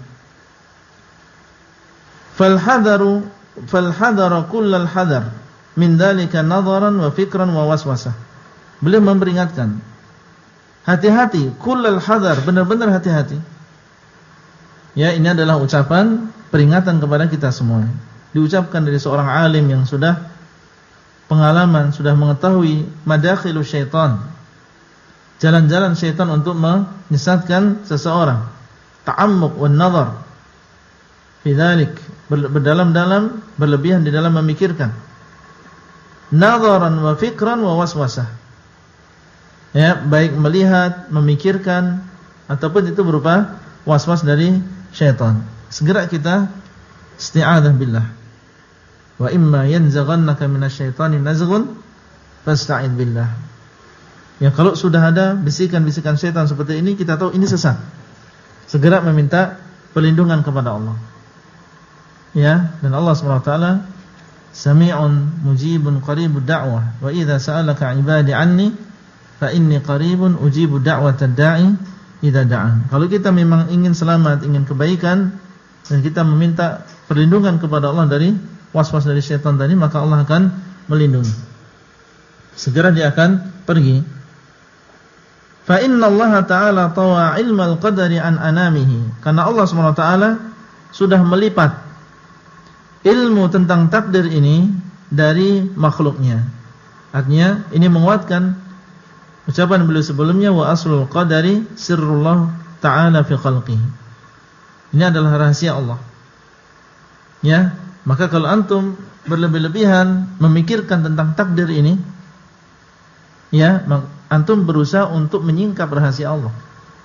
Fal hadara kullal hadar min dzalika nadharan wa fikran wa waswasah. Beliau memperingatkan, hati-hati, kullal hadar, benar-benar hati-hati. Ya, ini adalah ucapan peringatan kepada kita semua. Diucapkan dari seorang alim yang sudah pengalaman, sudah mengetahui madakhilus syaitan, jalan-jalan syaitan untuk menyesatkan seseorang. Ta'ammuq wan nazar fi dzalik, berdalam-dalam, berlebihan di dalam memikirkan. Nazaran wa fikran wa waswasah. Ya, baik melihat, memikirkan ataupun itu berupa waswas dari syaitan. Segera kita isti'adzah billah. Wa imma yanzaghannaka minasyaitani nazghun fasta'id billah. Ya, kalau sudah ada bisikan-bisikan syaitan seperti ini, kita tahu ini sesat. Segera meminta perlindungan kepada Allah. Ya, dan Allah Subhanahu wa taala Sami'un mujibun qaribud da'wah wa idza sa'alaka 'ibadi 'anni fa inni qaribun ujibu da'watad da'i idza da'an. Kalau kita memang ingin selamat, ingin kebaikan dan kita meminta perlindungan kepada Allah dari waswas dari syaitan tadi, maka Allah akan melindungi. Segera dia akan pergi. Fa inna Allah ta'ala tawa ilmal qadari an anamihi. Karena Allah Subhanahu wa taala sudah melipat ilmu tentang takdir ini dari makhluknya. Artinya ini menguatkan ucapan beliau sebelumnya, wa aslul qadari sirrullah ta'ala fi khalqihi. Ini adalah rahasia Allah. Ya, maka kalau antum berlebih-lebihan memikirkan tentang takdir ini, ya, antum berusaha untuk menyingkap rahasia Allah.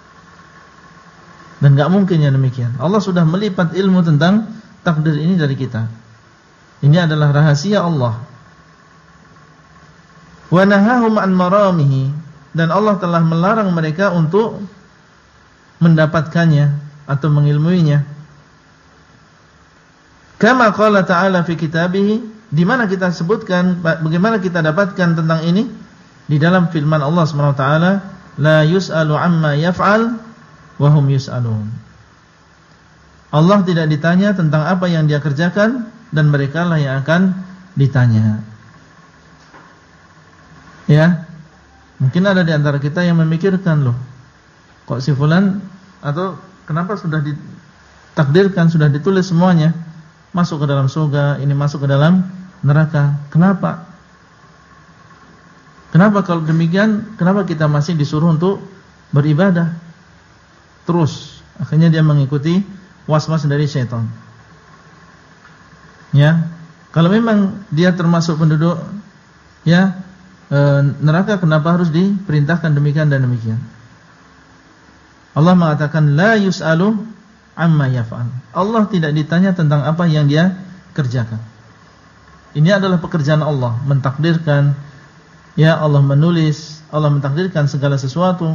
Dan enggak mungkin yang demikian. Allah sudah melipat ilmu tentang takdir ini dari kita. Ini adalah rahasia Allah. Wa nahahum an maramihi, dan Allah telah melarang mereka untuk mendapatkannya atau mengilmuinya. Kama qala ta'ala fi kitabih, di mana kita sebutkan bagaimana kita dapatkan tentang ini di dalam firman Allah Subhanahu wa taala, la yus'alu amma yaf'al wa hum yus'alun. Allah tidak ditanya tentang apa yang dia kerjakan dan merekalah yang akan ditanya. Ya, mungkin ada di antara kita yang memikirkan, loh, kok si fulan, atau kenapa sudah ditakdirkan, sudah ditulis semuanya, masuk ke dalam surga, ini masuk ke dalam neraka. Kenapa? Kenapa kalau demikian? Kenapa kita masih disuruh untuk beribadah terus? Akhirnya dia mengikuti waswas dari syaitan. Ya, kalau memang dia termasuk penduduk neraka, kenapa harus diperintahkan demikian dan demikian? Allah mengatakan la yus'alu amma yaf'al. Allah tidak ditanya tentang apa yang dia kerjakan. Ini adalah pekerjaan Allah, mentakdirkan. Ya, Allah menulis, Allah mentakdirkan segala sesuatu.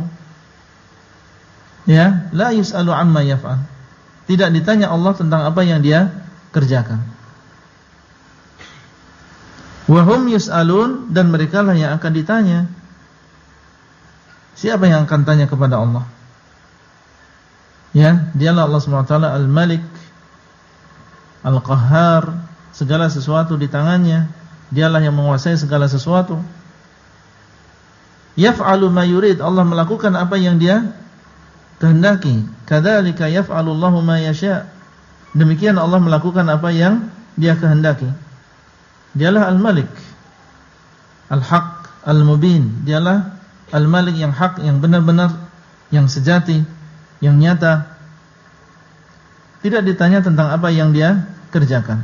Ya, la yus'alu amma yaf'al. Tidak ditanya Allah tentang apa yang dia kerjakan. Wa hum yus'alun, dan merekalah yang akan ditanya. Siapa yang akan tanya kepada Allah? Ya, dialah Allah Subhanahu wa taala Al-Malik, Al-Qahhar, segala sesuatu di tangannya. Dialah yang menguasai segala sesuatu. Yaf'alu ma yurid, Allah melakukan apa yang dia kehendaki. Kadzalika yaf'alullahu ma yasha. Demikian Allah melakukan apa yang dia kehendaki. Dialah Al-Malik, Al-Haq, Al-Mubin. Dialah Al-Malik yang hak, yang benar-benar, yang sejati, yang nyata. Tidak ditanya tentang apa yang dia kerjakan.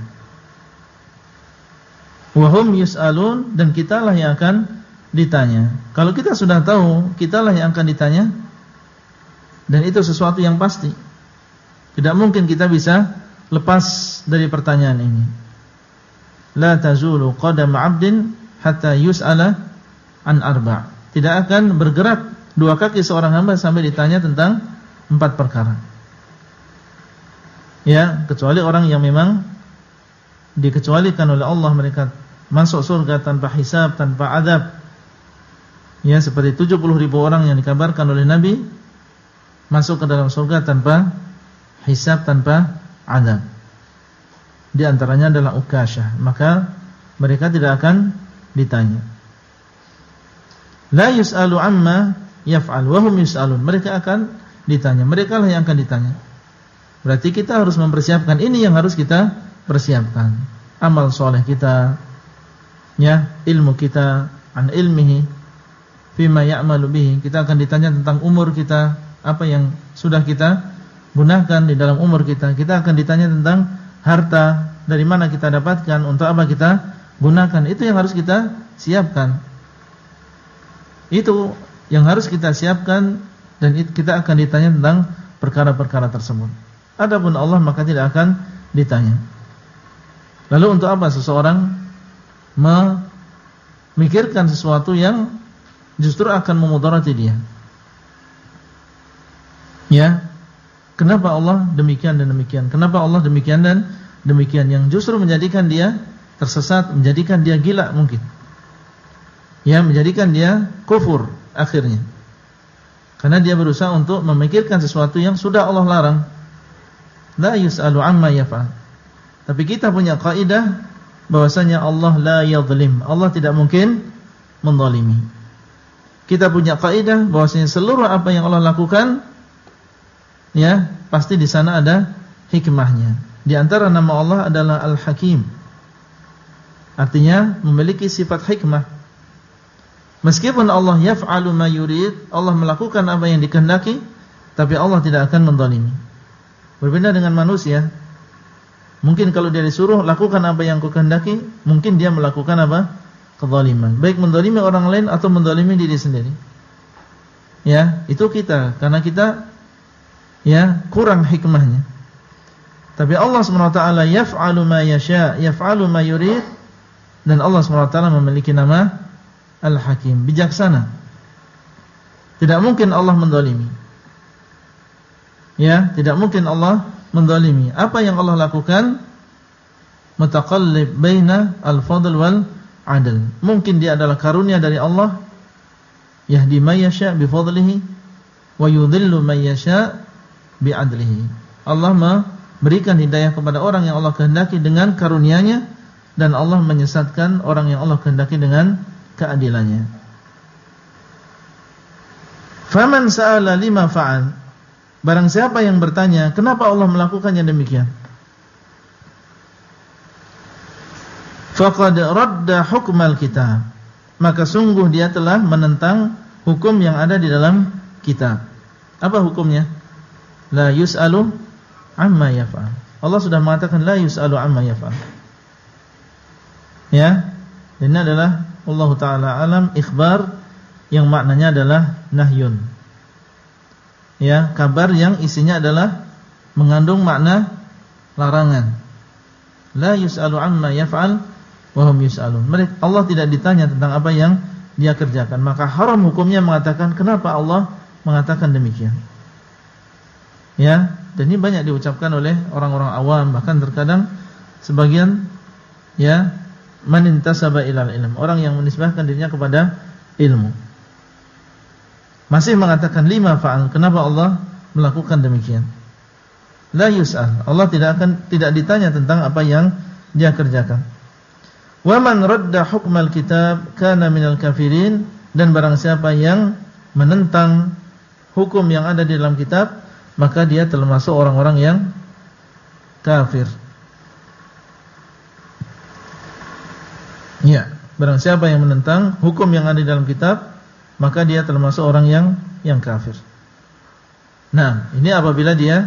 Wa hum yus'alun, dan kitalah yang akan ditanya. Kalau kita sudah tahu kitalah yang akan ditanya, dan itu sesuatu yang pasti, tidak mungkin kita bisa lepas dari pertanyaan ini. La tazulu qadam 'abdin hatta yus'ala an arba'. Tidak akan bergerak dua kaki seorang hamba sampai ditanya tentang 4 perkara. Ya, kecuali orang yang memang dikecualikan oleh Allah, mereka masuk surga tanpa hisab, tanpa adab. Ya, seperti 70.000 orang yang dikabarkan oleh Nabi masuk ke dalam surga tanpa hisab, tanpa adab. Di antaranya adalah Ukasyah. Maka mereka tidak akan ditanya. La yus'alu amma yaf'al wa hum yus'alun. Mereka akan ditanya. Mereka lah yang akan ditanya. Berarti kita harus mempersiapkan. Ini yang harus kita persiapkan. Amal soleh kita, ya, ilmu kita, an ilmihi, fima ya'malu bihi. Kita akan ditanya tentang umur kita, apa yang sudah kita gunakan di dalam umur kita. Kita akan ditanya tentang harta, dari mana kita dapatkan, untuk apa kita gunakan. Itu yang harus kita siapkan. Itu yang harus kita siapkan, dan kita akan ditanya tentang perkara-perkara tersebut. Adapun Allah maka tidak akan ditanya. Lalu untuk apa seseorang memikirkan sesuatu yang justru akan memudarati dia? Ya, kenapa Allah demikian dan demikian? Kenapa Allah demikian dan demikian? Yang justru menjadikan dia tersesat, menjadikan dia gila mungkin. Ya, menjadikan dia kufur akhirnya. Karena dia berusaha untuk memikirkan sesuatu yang sudah Allah larang. La yus'alu amma yaf'al. Tapi kita punya kaidah bahwasanya Allah la yadhlim. Allah tidak mungkin menzalimi. Kita punya kaidah bahwasanya seluruh apa yang Allah lakukan, ya, pasti di sana ada hikmahnya. Di antara nama Allah adalah Al-Hakim. Artinya memiliki sifat hikmah. Meskipun Allah yaf'alu ma yurid, Allah melakukan apa yang dikehendaki, tapi Allah tidak akan menzalimi. Berbeda dengan manusia. Mungkin kalau dia disuruh lakukan apa yang kau kehendaki, mungkin dia melakukan apa? Kezaliman. Baik menzalimi orang lain atau menzalimi diri sendiri. Ya, itu kita, karena kita ya kurang hikmahnya. Tapi Allah SWT yaf'alu ma yasha, yaf'alu ma yurid, dan Allah SWT memiliki nama Al-Hakim, bijaksana. Tidak mungkin Allah menzalimi. Ya, tidak mungkin Allah menzalimi. Apa yang Allah lakukan? Mutaqallib baina al-fadl wal adl. Mungkin dia adalah karunia dari Allah, yahdi may yasha bi fadlihi wa yudhillu may yasha bi adlihi. Allah memberikan hidayah kepada orang yang Allah kehendaki dengan karunia-Nya, dan Allah menyesatkan orang yang Allah kehendaki dengan keadilannya. Faman sa'ala lima fa'al, barang siapa yang bertanya kenapa Allah melakukannya demikian, faqad radda hukmal kitab, maka sungguh dia telah menentang hukum yang ada di dalam kitab. Apa hukumnya? La yus'alu amma yaf'al. Allah sudah mengatakan la yus'alu amma yaf'al. Ya, ini adalah Allah Ta'ala alam ikhbar yang maknanya adalah nahyun. Ya, kabar yang isinya adalah mengandung makna larangan. La yus'alu amma yaf'al wa hum yus'alun. Allah tidak ditanya tentang apa yang dia kerjakan. Maka haram hukumnya mengatakan kenapa Allah mengatakan demikian. Ya, dan ini banyak diucapkan oleh orang-orang awam, bahkan terkadang sebagian ya man intasaba ilal ilm, orang yang menisbahkan dirinya kepada ilmu, masih mengatakan lima fa'al, kenapa Allah melakukan demikian. La yus'al, Allah tidak ditanya tentang apa yang dia kerjakan. Wa man radda hukmal kitab kana minal kafirin, dan barang siapa yang menentang hukum yang ada di dalam kitab, maka dia termasuk orang-orang yang kafir. Ya, barang siapa yang menentang hukum yang ada di dalam kitab, maka dia termasuk orang yang kafir. Nah, ini apabila dia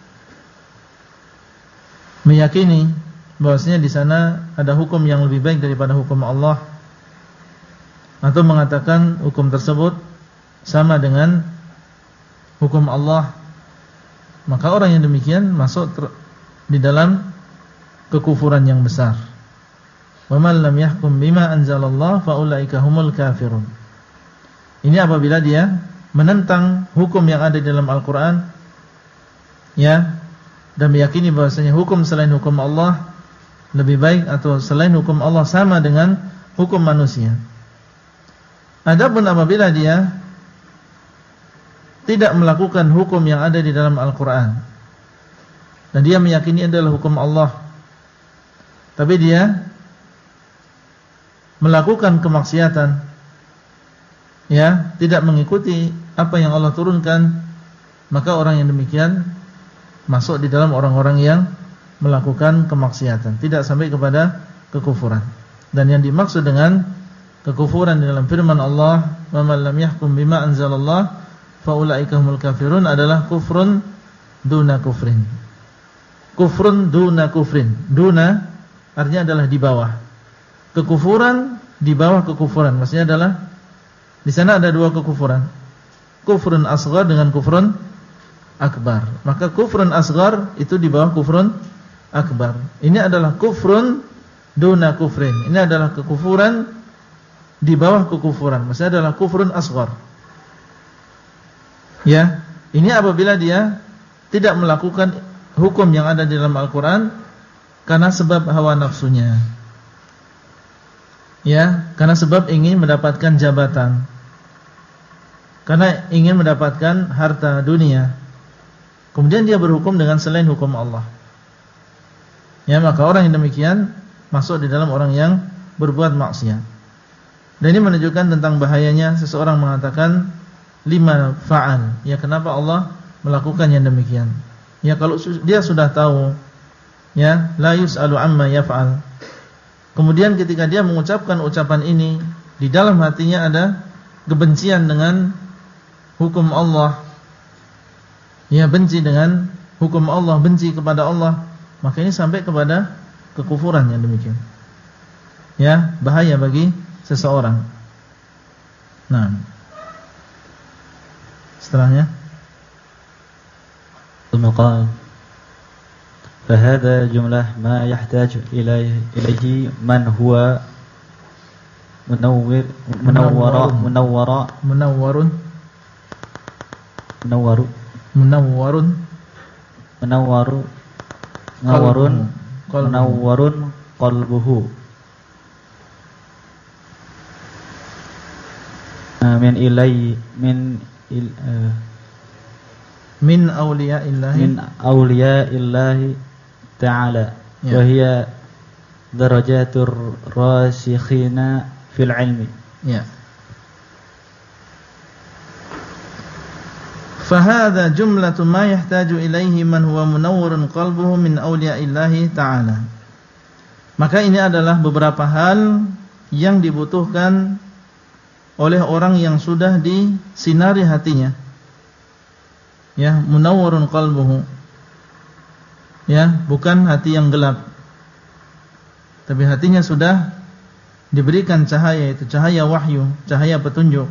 meyakini bahwasanya di sana ada hukum yang lebih baik daripada hukum Allah, atau mengatakan hukum tersebut sama dengan hukum Allah, maka orang yang demikian masuk di dalam kekufuran yang besar. Wa man lam yahkum bima anzalallah fa ulaika humul kafirun. Ini apabila dia menentang hukum yang ada di dalam Al-Qur'an, ya, dan meyakini bahwasanya hukum selain hukum Allah lebih baik, atau selain hukum Allah sama dengan hukum manusia. Adapun apabila dia tidak melakukan hukum yang ada di dalam Al-Qur'an dan dia meyakini adalah hukum Allah, tapi dia melakukan kemaksiatan, ya, tidak mengikuti apa yang Allah turunkan, maka orang yang demikian masuk di dalam orang-orang yang melakukan kemaksiatan, tidak sampai kepada kekufuran. Dan yang dimaksud dengan kekufuran di dalam firman Allah, "Wa man lam yahkum bima anzalallah fa ulaika humul kafirun" adalah kufrun duna kufrin. Kufrun duna kufrin. Duna artinya adalah di bawah. Kekufuran di bawah kekufuran. Maksudnya adalah di sana ada dua kekufuran. Kufrun asghar dengan kufrun akbar. Maka kufrun asghar itu di bawah kufrun akbar. Ini adalah kufrun duna kufrin. Ini adalah kekufuran di bawah kekufuran. Maksudnya adalah kufrun asghar. Ya, ini apabila dia tidak melakukan hukum yang ada di dalam Al-Qur'an karena sebab hawa nafsunya. Ya, karena sebab ingin mendapatkan jabatan. Karena ingin mendapatkan harta dunia. Kemudian dia berhukum dengan selain hukum Allah. Ya, maka orang yang demikian masuk di dalam orang yang berbuat maksiat. Dan ini menunjukkan tentang bahayanya seseorang mengatakan lima fa'al. Ya, kenapa Allah melakukan yang demikian? Ya, kalau dia sudah tahu, ya, la yus'alu amma yaf'al. Kemudian ketika dia mengucapkan ucapan ini, di dalam hatinya ada kebencian dengan hukum Allah. Ya, benci dengan hukum Allah, benci kepada Allah, maka ini sampai kepada kekufuran yang demikian. Ya, bahaya bagi seseorang. Nah, setelahnya
qala fahadha jumlah ma yahtaju ilaihi man huwa munawwarun qalbuhu min awliyaillahi ta'ala, ya. Wa hiya darajatur rasikhina fil ilmi.
Ya. Fahadha jumlatu ma yahtaju ilaihi man huwa munawwarun qalbuhu min awliyaillahi ta'ala. Maka ini adalah beberapa hal yang dibutuhkan oleh orang yang sudah disinari hatinya. Ya, munawwarun qalbuhu. Ya, bukan hati yang gelap. Tapi hatinya sudah diberikan cahaya, itu cahaya wahyu, cahaya petunjuk.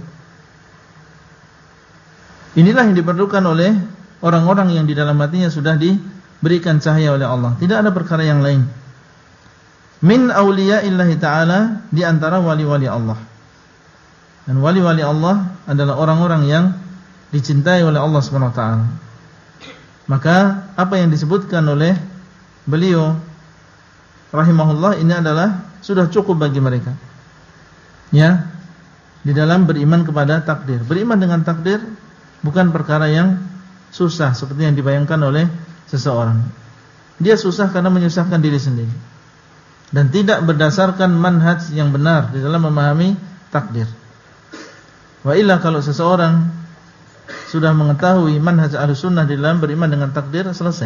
Inilah yang diperlukan oleh orang-orang yang di dalam hatinya sudah diberikan cahaya oleh Allah. Tidak ada perkara yang lain. Min awliyaillahi ta'ala, di antara wali-wali Allah. Dan wali-wali Allah adalah orang-orang yang dicintai oleh Allah SWT. Maka apa yang disebutkan oleh beliau rahimahullah ini adalah sudah cukup bagi mereka. Ya, di dalam beriman kepada takdir. Beriman dengan takdir bukan perkara yang susah seperti yang dibayangkan oleh seseorang. Dia susah karena menyusahkan diri sendiri dan tidak berdasarkan manhaj yang benar di dalam memahami takdir. Wa illa, kalau seseorang sudah mengetahui manhaj Ahlussunnah di dalam beriman dengan takdir, selesai.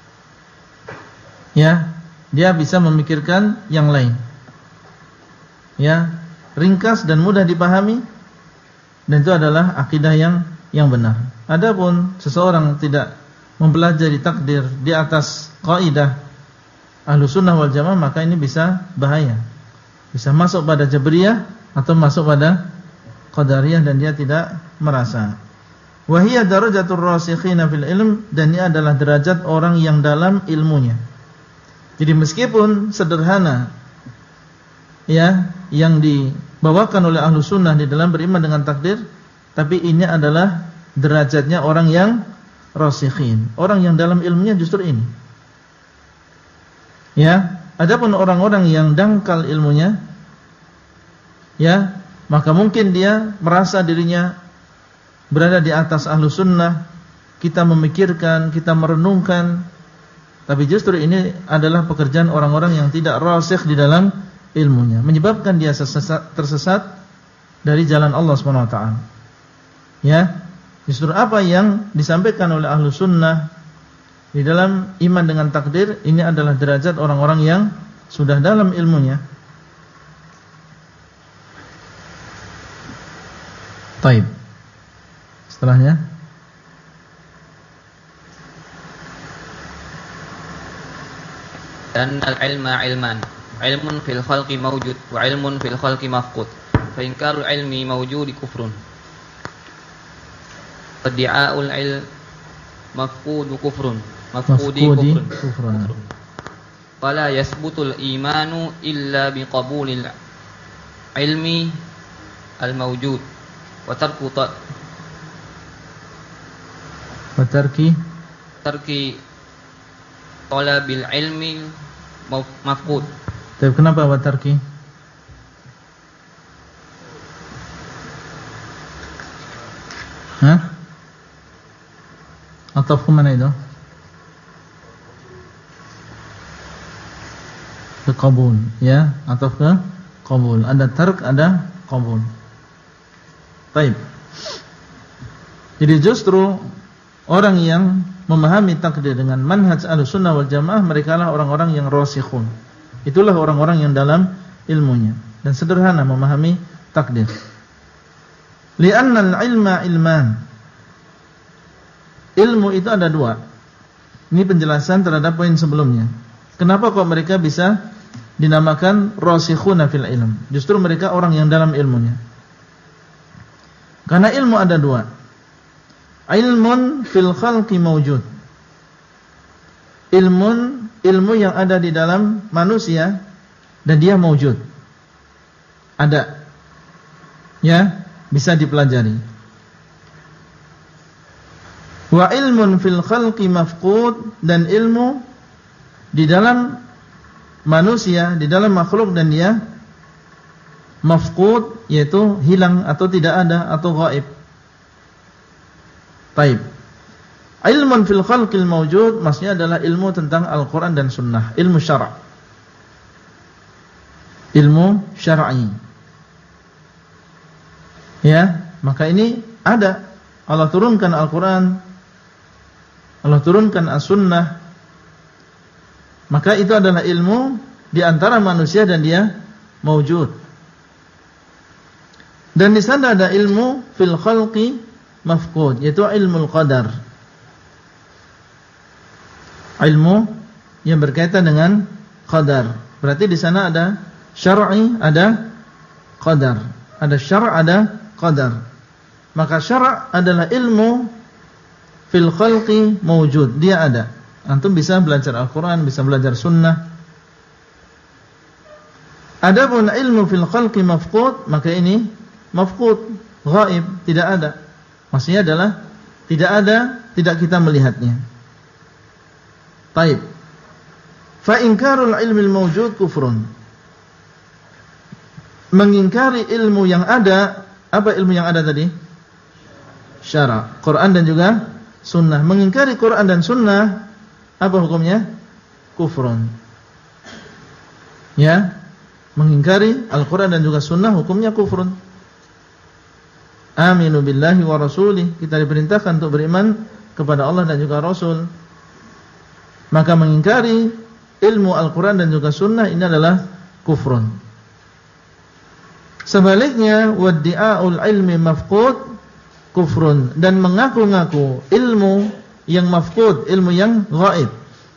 Ya, dia bisa memikirkan yang lain. Ya, ringkas dan mudah dipahami, dan itu adalah akidah yang benar. Adapun seseorang tidak mempelajari takdir di atas kaidah Ahlussunnah wal Jamaah, maka ini bisa bahaya. Bisa masuk pada Jabriyah atau masuk pada Qadariyah dan dia tidak merasa. Wa hiya darajatur rasikhina fil ilm, dan ini adalah derajat orang yang dalam ilmunya. Jadi meskipun sederhana ya yang dibawakan oleh Ahlussunnah di dalam beriman dengan takdir, tapi ini adalah derajatnya orang yang rasikhin, orang yang dalam ilmunya justru ini. Ya, adapun orang-orang yang dangkal ilmunya, ya, maka mungkin dia merasa dirinya berada di atas Ahlussunnah, kita memikirkan, kita merenungkan, tapi justru ini adalah pekerjaan orang-orang yang tidak rasikh di dalam ilmunya, menyebabkan dia tersesat dari jalan Allah SWT. Ya, justru apa yang disampaikan oleh Ahlussunnah di dalam iman dengan takdir, ini adalah derajat orang-orang yang sudah dalam ilmunya. Taib. Setelahnya
dan al-ilma ilman, ilmun fil khalqi mawjud wa ilmun fil khalqi mafqud. Fa inkarul ilmi mawjudi kufrun. Iddia'ul ilm mafqudu kufrun. Mafqudi kufrun. Fala yasbutul imanu illa biqabulil ilmi al-mawjud wa tarki talabil ilmi mafqud.
Tapi kenapa wa tarki? Atau ke mana itu? Ke qabul, ya, atau ke qabul. Ada tark, ada qabul. Baik. Jadi justru orang yang memahami takdir dengan manhaj Ahlussunnah wal Jamaah, mereka lah orang-orang yang rasikhun. Itulah orang-orang yang dalam ilmunya dan sederhana memahami takdir. Li'anna al-ilma ilman. Ilmu itu ada dua. Ini penjelasan terhadap poin sebelumnya. Kenapa kok mereka bisa dinamakan rasikhuna fil ilm? Justru mereka orang yang dalam ilmunya. Karena ilmu ada dua. Ilmun fil khalqi mawjud. Ilmu yang ada di dalam manusia dan dia mawjud. Ada. Ya, bisa dipelajari. Wa ilmun fil khalqi mafqud, dan ilmu di dalam manusia, di dalam makhluk dan dia mafqud, yaitu hilang atau tidak ada atau gaib. Baik. Ilmun fil khalqil mawjud maksudnya adalah ilmu tentang Al-Qur'an dan Sunnah, ilmu syara'. Ilmu syar'i. Ya, maka ini ada. Allah turunkan Al-Qur'an, Allah turunkan As-Sunnah. Maka itu adalah ilmu di antara manusia dan dia mawjud. Dan di sana ada ilmu fil khalqi mafqud, yaitu ilmu qadar. Ilmu yang berkaitan dengan qadar. Berarti di sana ada syar'i, ada qadar. Ada syar', ada qadar. Maka syar' adalah ilmu fil khalqi mawjud, dia ada. Antum bisa belajar Al-Qur'an, bisa belajar sunnah. Adapun ilmu fil khalqi mafqud, maka ini mafqud, ghaib, tidak ada. Maksudnya adalah tidak ada, tidak kita melihatnya. Baik. Fa inkarul ilmil mawjud kufrun. Mengingkari ilmu yang ada. Apa ilmu yang ada tadi? Syara', Quran dan juga sunnah. Mengingkari Quran dan sunnah, apa hukumnya? Kufrun. Ya, mengingkari Al-Quran dan juga sunnah hukumnya kufrun. Aminu billahi wa rasulih. Kita diperintahkan untuk beriman kepada Allah dan juga Rasul. Maka mengingkari ilmu Al-Quran dan juga sunnah ini adalah kufrun. Sebaliknya, waddi'a'ul ilmi mafqud kufrun. Dan mengaku-ngaku ilmu yang mafqud, ilmu yang ghaib.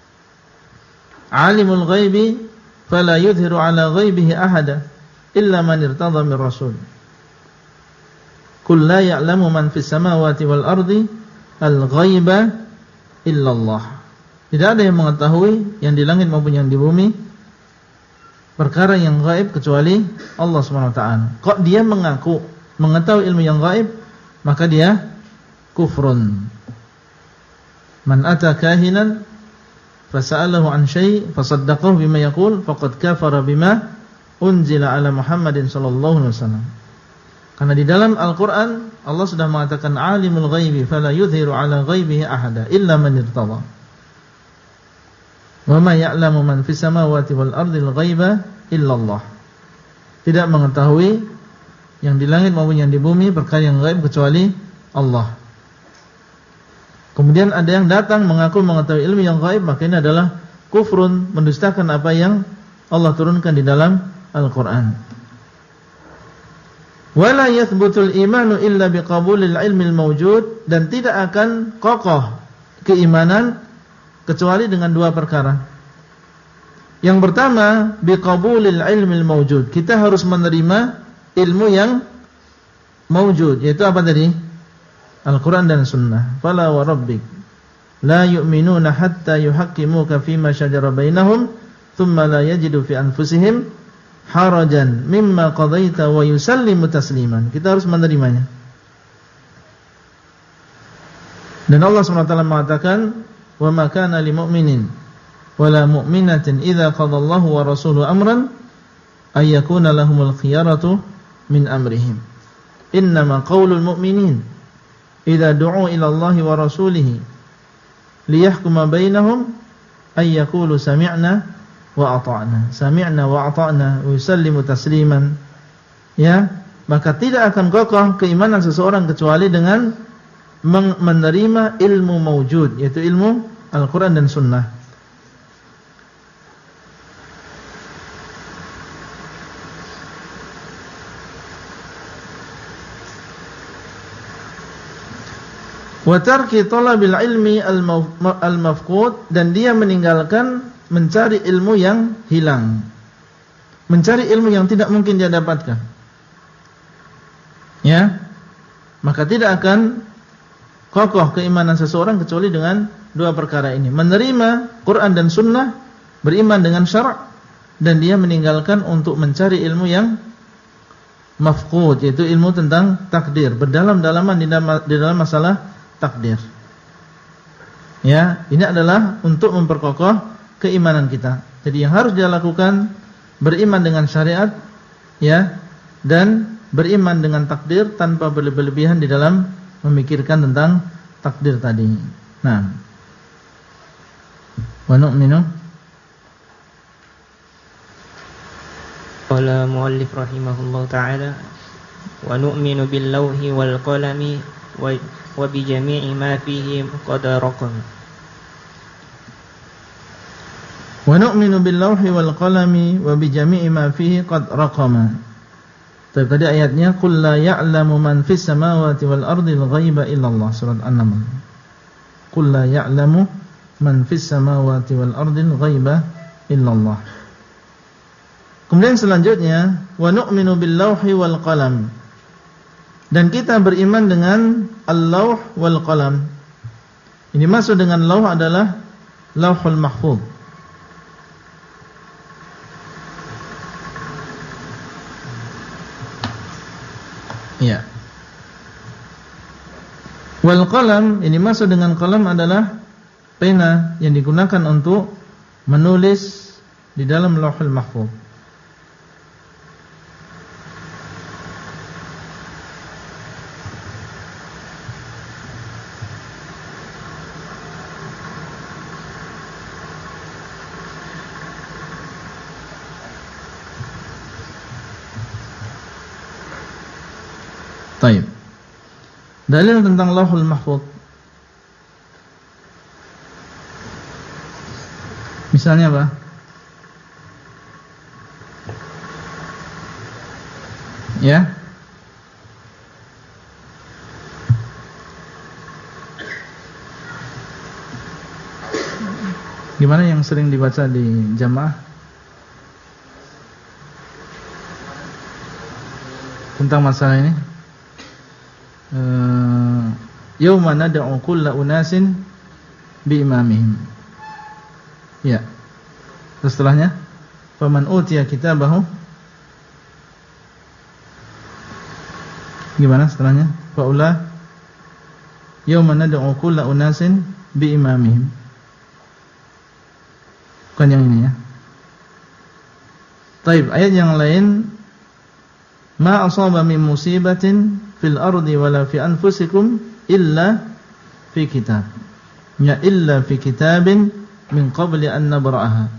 Alimul ghaibi fala yudhiru ala ghaibihi ahada illa man irtadha min rasul. Qul la ya'lamu man fis samawati wal ardi al-ghaiba illallah. Tidak ada yang mengetahui yang di langit maupun yang di bumi perkara yang gaib kecuali Allah SWT. Kok dia mengaku mengetahui ilmu yang gaib, maka dia kufrun. Man ata kahinan fasa'alahu an syai' fasaddaqahu bima yaqul faqad kafara bima unzila ala Muhammadin sallallahu alaihi wasallam. Karena di dalam Al-Qur'an Allah sudah mengatakan alimul ghaibi fala yudhiru ala ghaibihi ahada illa man irtadha. Wa ma ya'lamu man fis samawati wal ardi al-ghaiba illa Allah. Tidak mengetahui yang di langit maupun yang di bumi perkara yang gaib kecuali Allah. Kemudian ada yang datang mengaku mengetahui ilmu yang gaib, maka ini adalah kufrun, mendustakan apa yang Allah turunkan di dalam Al-Qur'an. Wala yathbutul imanu illa biqabulil ilmil mawjud, dan tidak akan kokoh keimanan kecuali dengan dua perkara. Yang pertama, biqabulil ilmil mawjud. Kita harus menerima ilmu yang mawjud, yaitu apa tadi? Al-Quran dan Sunnah. Fala wa rabbik la yu'minuna hatta yuhaqqimuka fima shajara bainahum thumma la yajidu fi anfusihim harajan mimma qadaita wa yusallimu tasliman. Kita harus menerimanya. Dan Allah SWT mengatakan, wa ma kana lil mu'minin wala mu'minatin idza qadallahu wa rasuluhu amran ay yakuna lahumul khiyaratu min amrihim. Innama qaulul mu'minin idza du'u ila Allahi wa rasulihi liyahkuma bainahum ay yaqulu sami'na wa ata'na. Sami'na wa ata'na wa yusallimu tasliman. Ya, maka tidak akan kokoh keimanan seseorang kecuali dengan menerima ilmu mawjud, yaitu ilmu Al-Quran dan Sunnah. Wa tarki talabil ilmi al-mafqud, dan dia meninggalkan mencari ilmu yang hilang, mencari ilmu yang tidak mungkin dia dapatkan. Ya, maka tidak akan kokoh keimanan seseorang kecuali dengan dua perkara ini: menerima Quran dan Sunnah, beriman dengan syara', dan dia meninggalkan untuk mencari ilmu yang mafqud, yaitu ilmu tentang takdir, berdalam-dalaman di dalam masalah takdir. Ya, ini adalah untuk memperkokoh keimanan kita. Jadi yang harus dia lakukan, beriman dengan syariat, ya, dan beriman dengan takdir tanpa berlebihan di dalam memikirkan tentang takdir tadi. Nah, wa nu'minu.
Qala muallif rahimahullah ta'ala, wa nu'minu bil lawhi wal qalami wa bi jami'i ma fihi qadaraqam.
Wa nu'minu bil lawhi wal qalami wa bi jami'i ma fihi qad raqama. Tadi ayatnya, qul la ya'lamu man fis samawati wal ardi al ghaiba illallah, surat An-Naml. Qul la ya'lamu man fis samawati wal ardi al ghaiba illallah. Kemudian selanjutnya, wa nu'minu bil lawhi wal qalam, dan kita beriman dengan al-lawh wal qalam. Ini maksud dengan lawh adalah lauhul mahfuz. Ya. Wal qalam, ini maksud dengan qalam adalah pena yang digunakan untuk menulis di dalam lauhul mahfuz. Baik. Dalil tentang Lauhul Mahfuz. Misalnya apa? Ya. Gimana yang sering dibaca di jamaah tentang masalah ini? Yauma nad'u kulla unasin bi imamihim. Ya. Terus setelahnya, faman utiya kitabahu. Gimana setelahnya? Faula yauma nad'u kulla unasin bi imamihim. Bukan yang ini ya. Taib, ayat yang lain, ma asaba min musibatin fil ardi wala fi anfusikum illa fi kitab. Ya, illa fi kitabin min qabli an nabra'aha.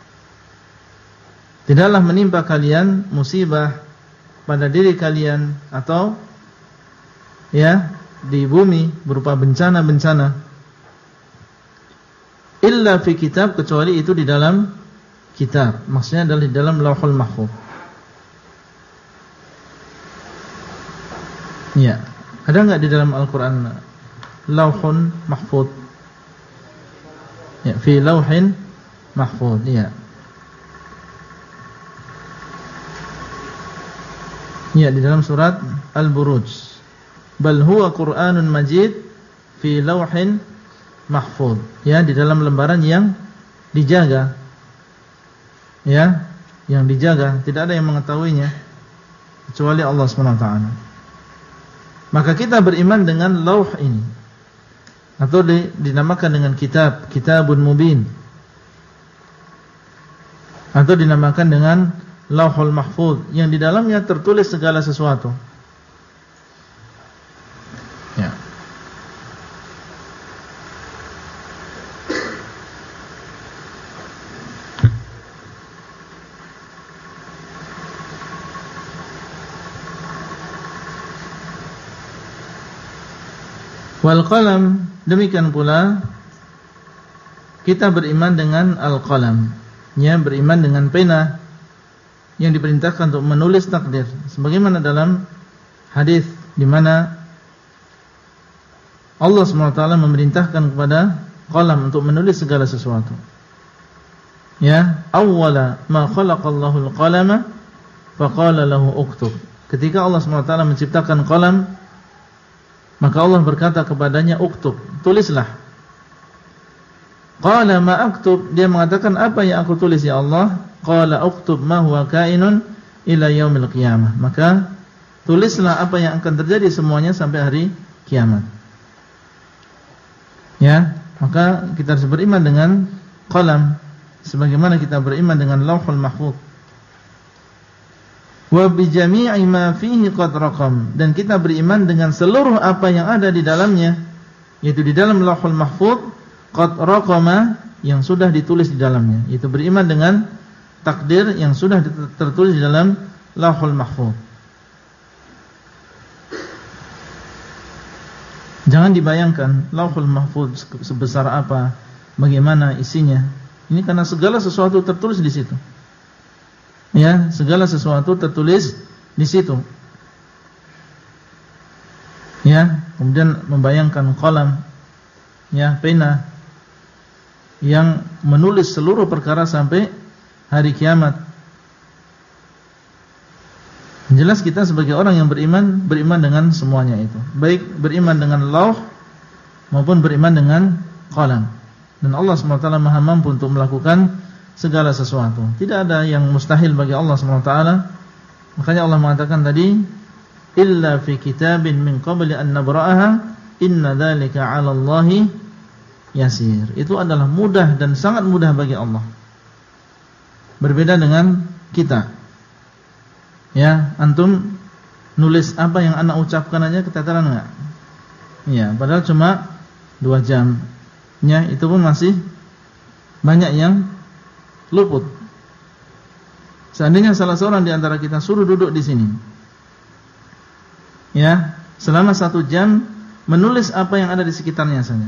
Tidaklah menimpa kalian musibah pada diri kalian atau ya di bumi berupa bencana-bencana illa fi kitab, kecuali itu di dalam kitab. Maksudnya adalah di dalam Lauhul Mahfuz. Ya. Ada enggak di dalam Al-Qur'an Lauhun Mahfuz? Ya, fi Lauhin Mahfuz. Ya. Ya, di dalam surat Al-Buruj. Bal huwa Qur'anun Majid fi Lauhin Mahfuz. Ya, di dalam lembaran yang dijaga. Ya, yang dijaga, tidak ada yang mengetahuinya kecuali Allah SWT. Maka kita beriman dengan lauh ini, atau dinamakan dengan Kitabun Mubin, atau dinamakan dengan Lauhul Mahfuz, yang di dalamnya tertulis segala sesuatu. Ya. Wal qalam, demikian pula kita beriman dengan al-qalam, ya, beriman dengan pena yang diperintahkan untuk menulis takdir, sebagaimana dalam hadis di mana Allah SWT memerintahkan kepada qalam untuk menulis segala sesuatu. Ya, awwala ma khalaqallahu al-qalama faqala lahu uktub. Ketika Allah SWT menciptakan qalam, maka Allah berkata kepadanya, uktub, tulislah. Qala ma aktub, dia mengatakan, apa yang aku tulis ya Allah? Qala uktub ma huwa kainun ila yaumil qiyamah. Maka tulislah apa yang akan terjadi semuanya sampai hari kiamat. Ya, maka kita harus beriman dengan qalam sebagaimana kita beriman dengan Lauhul Mahfuz. Wa bi jami'i ma fihi qad raqam, dan kita beriman dengan seluruh apa yang ada di dalamnya, yaitu di dalam Lauhul Mahfuz, qad raqama, yang sudah ditulis di dalamnya, yaitu beriman dengan takdir yang sudah tertulis di dalam Lauhul Mahfuz. Jangan dibayangkan Lauhul Mahfuz sebesar apa, bagaimana isinya. Ini karena segala sesuatu tertulis di situ. Ya, segala sesuatu tertulis di situ. Ya, kemudian membayangkan qalam, ya, pena yang menulis seluruh perkara sampai hari kiamat. Jelas kita sebagai orang yang beriman dengan semuanya itu, baik beriman dengan lauh maupun beriman dengan qalam. Dan Allah SWT Maha mampu untuk melakukan segala sesuatu. Tidak ada yang mustahil bagi Allah SWT. Makanya Allah mengatakan tadi, illa fi kitabin min qabli an nabra'aha inna dzalika 'ala Allahi yasir. Itu adalah mudah dan sangat mudah bagi Allah. Berbeda dengan kita. Ya, antum nulis apa yang anak ucapkan aja keteteran enggak? Ya, padahal cuma 2 jam. Ya, itu pun masih banyak yang luput. Seandainya salah seorang di antara kita suruh duduk di sini, ya, selama 1 jam menulis apa yang ada di sekitarnya saja.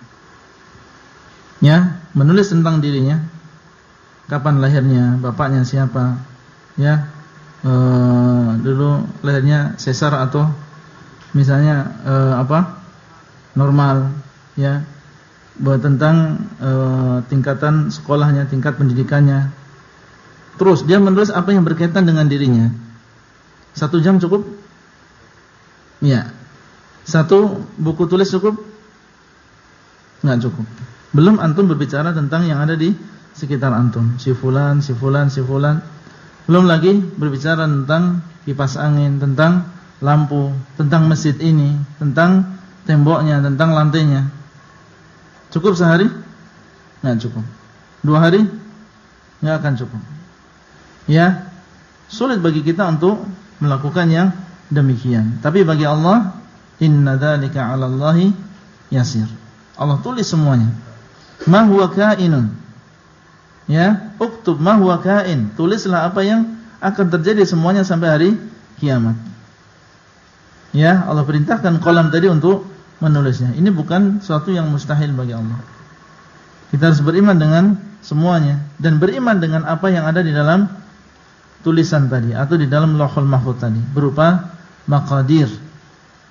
Ya, menulis tentang dirinya, kapan lahirnya, bapaknya siapa, ya, dulu lahirnya sesar atau misalnya normal, ya, tentang tingkatan sekolahnya, tingkat pendidikannya. Terus dia menulis apa yang berkaitan dengan dirinya. 1 jam cukup? Ya. 1 buku tulis cukup? Enggak cukup. Belum antum berbicara tentang yang ada di sekitar antum, si fulan. Belum lagi berbicara tentang kipas angin, tentang lampu, tentang masjid ini, tentang temboknya, tentang lantainya. Cukup sehari? Nggak cukup. 2 hari? Nggak akan cukup. Ya, sulit bagi kita untuk melakukan yang demikian. Tapi bagi Allah, inna dzalika 'ala Allahi yasir. Allah tulis semuanya. Ma huwa kainun. Ya, uktub ma huwa kain. Tulislah apa yang akan terjadi semuanya sampai hari kiamat. Ya, Allah perintahkan qalam tadi untuk menulisnya. Ini bukan suatu yang mustahil bagi Allah. Kita harus beriman dengan semuanya dan beriman dengan apa yang ada di dalam tulisan tadi atau di dalam Lauhul Mahfuz tadi berupa maqadir,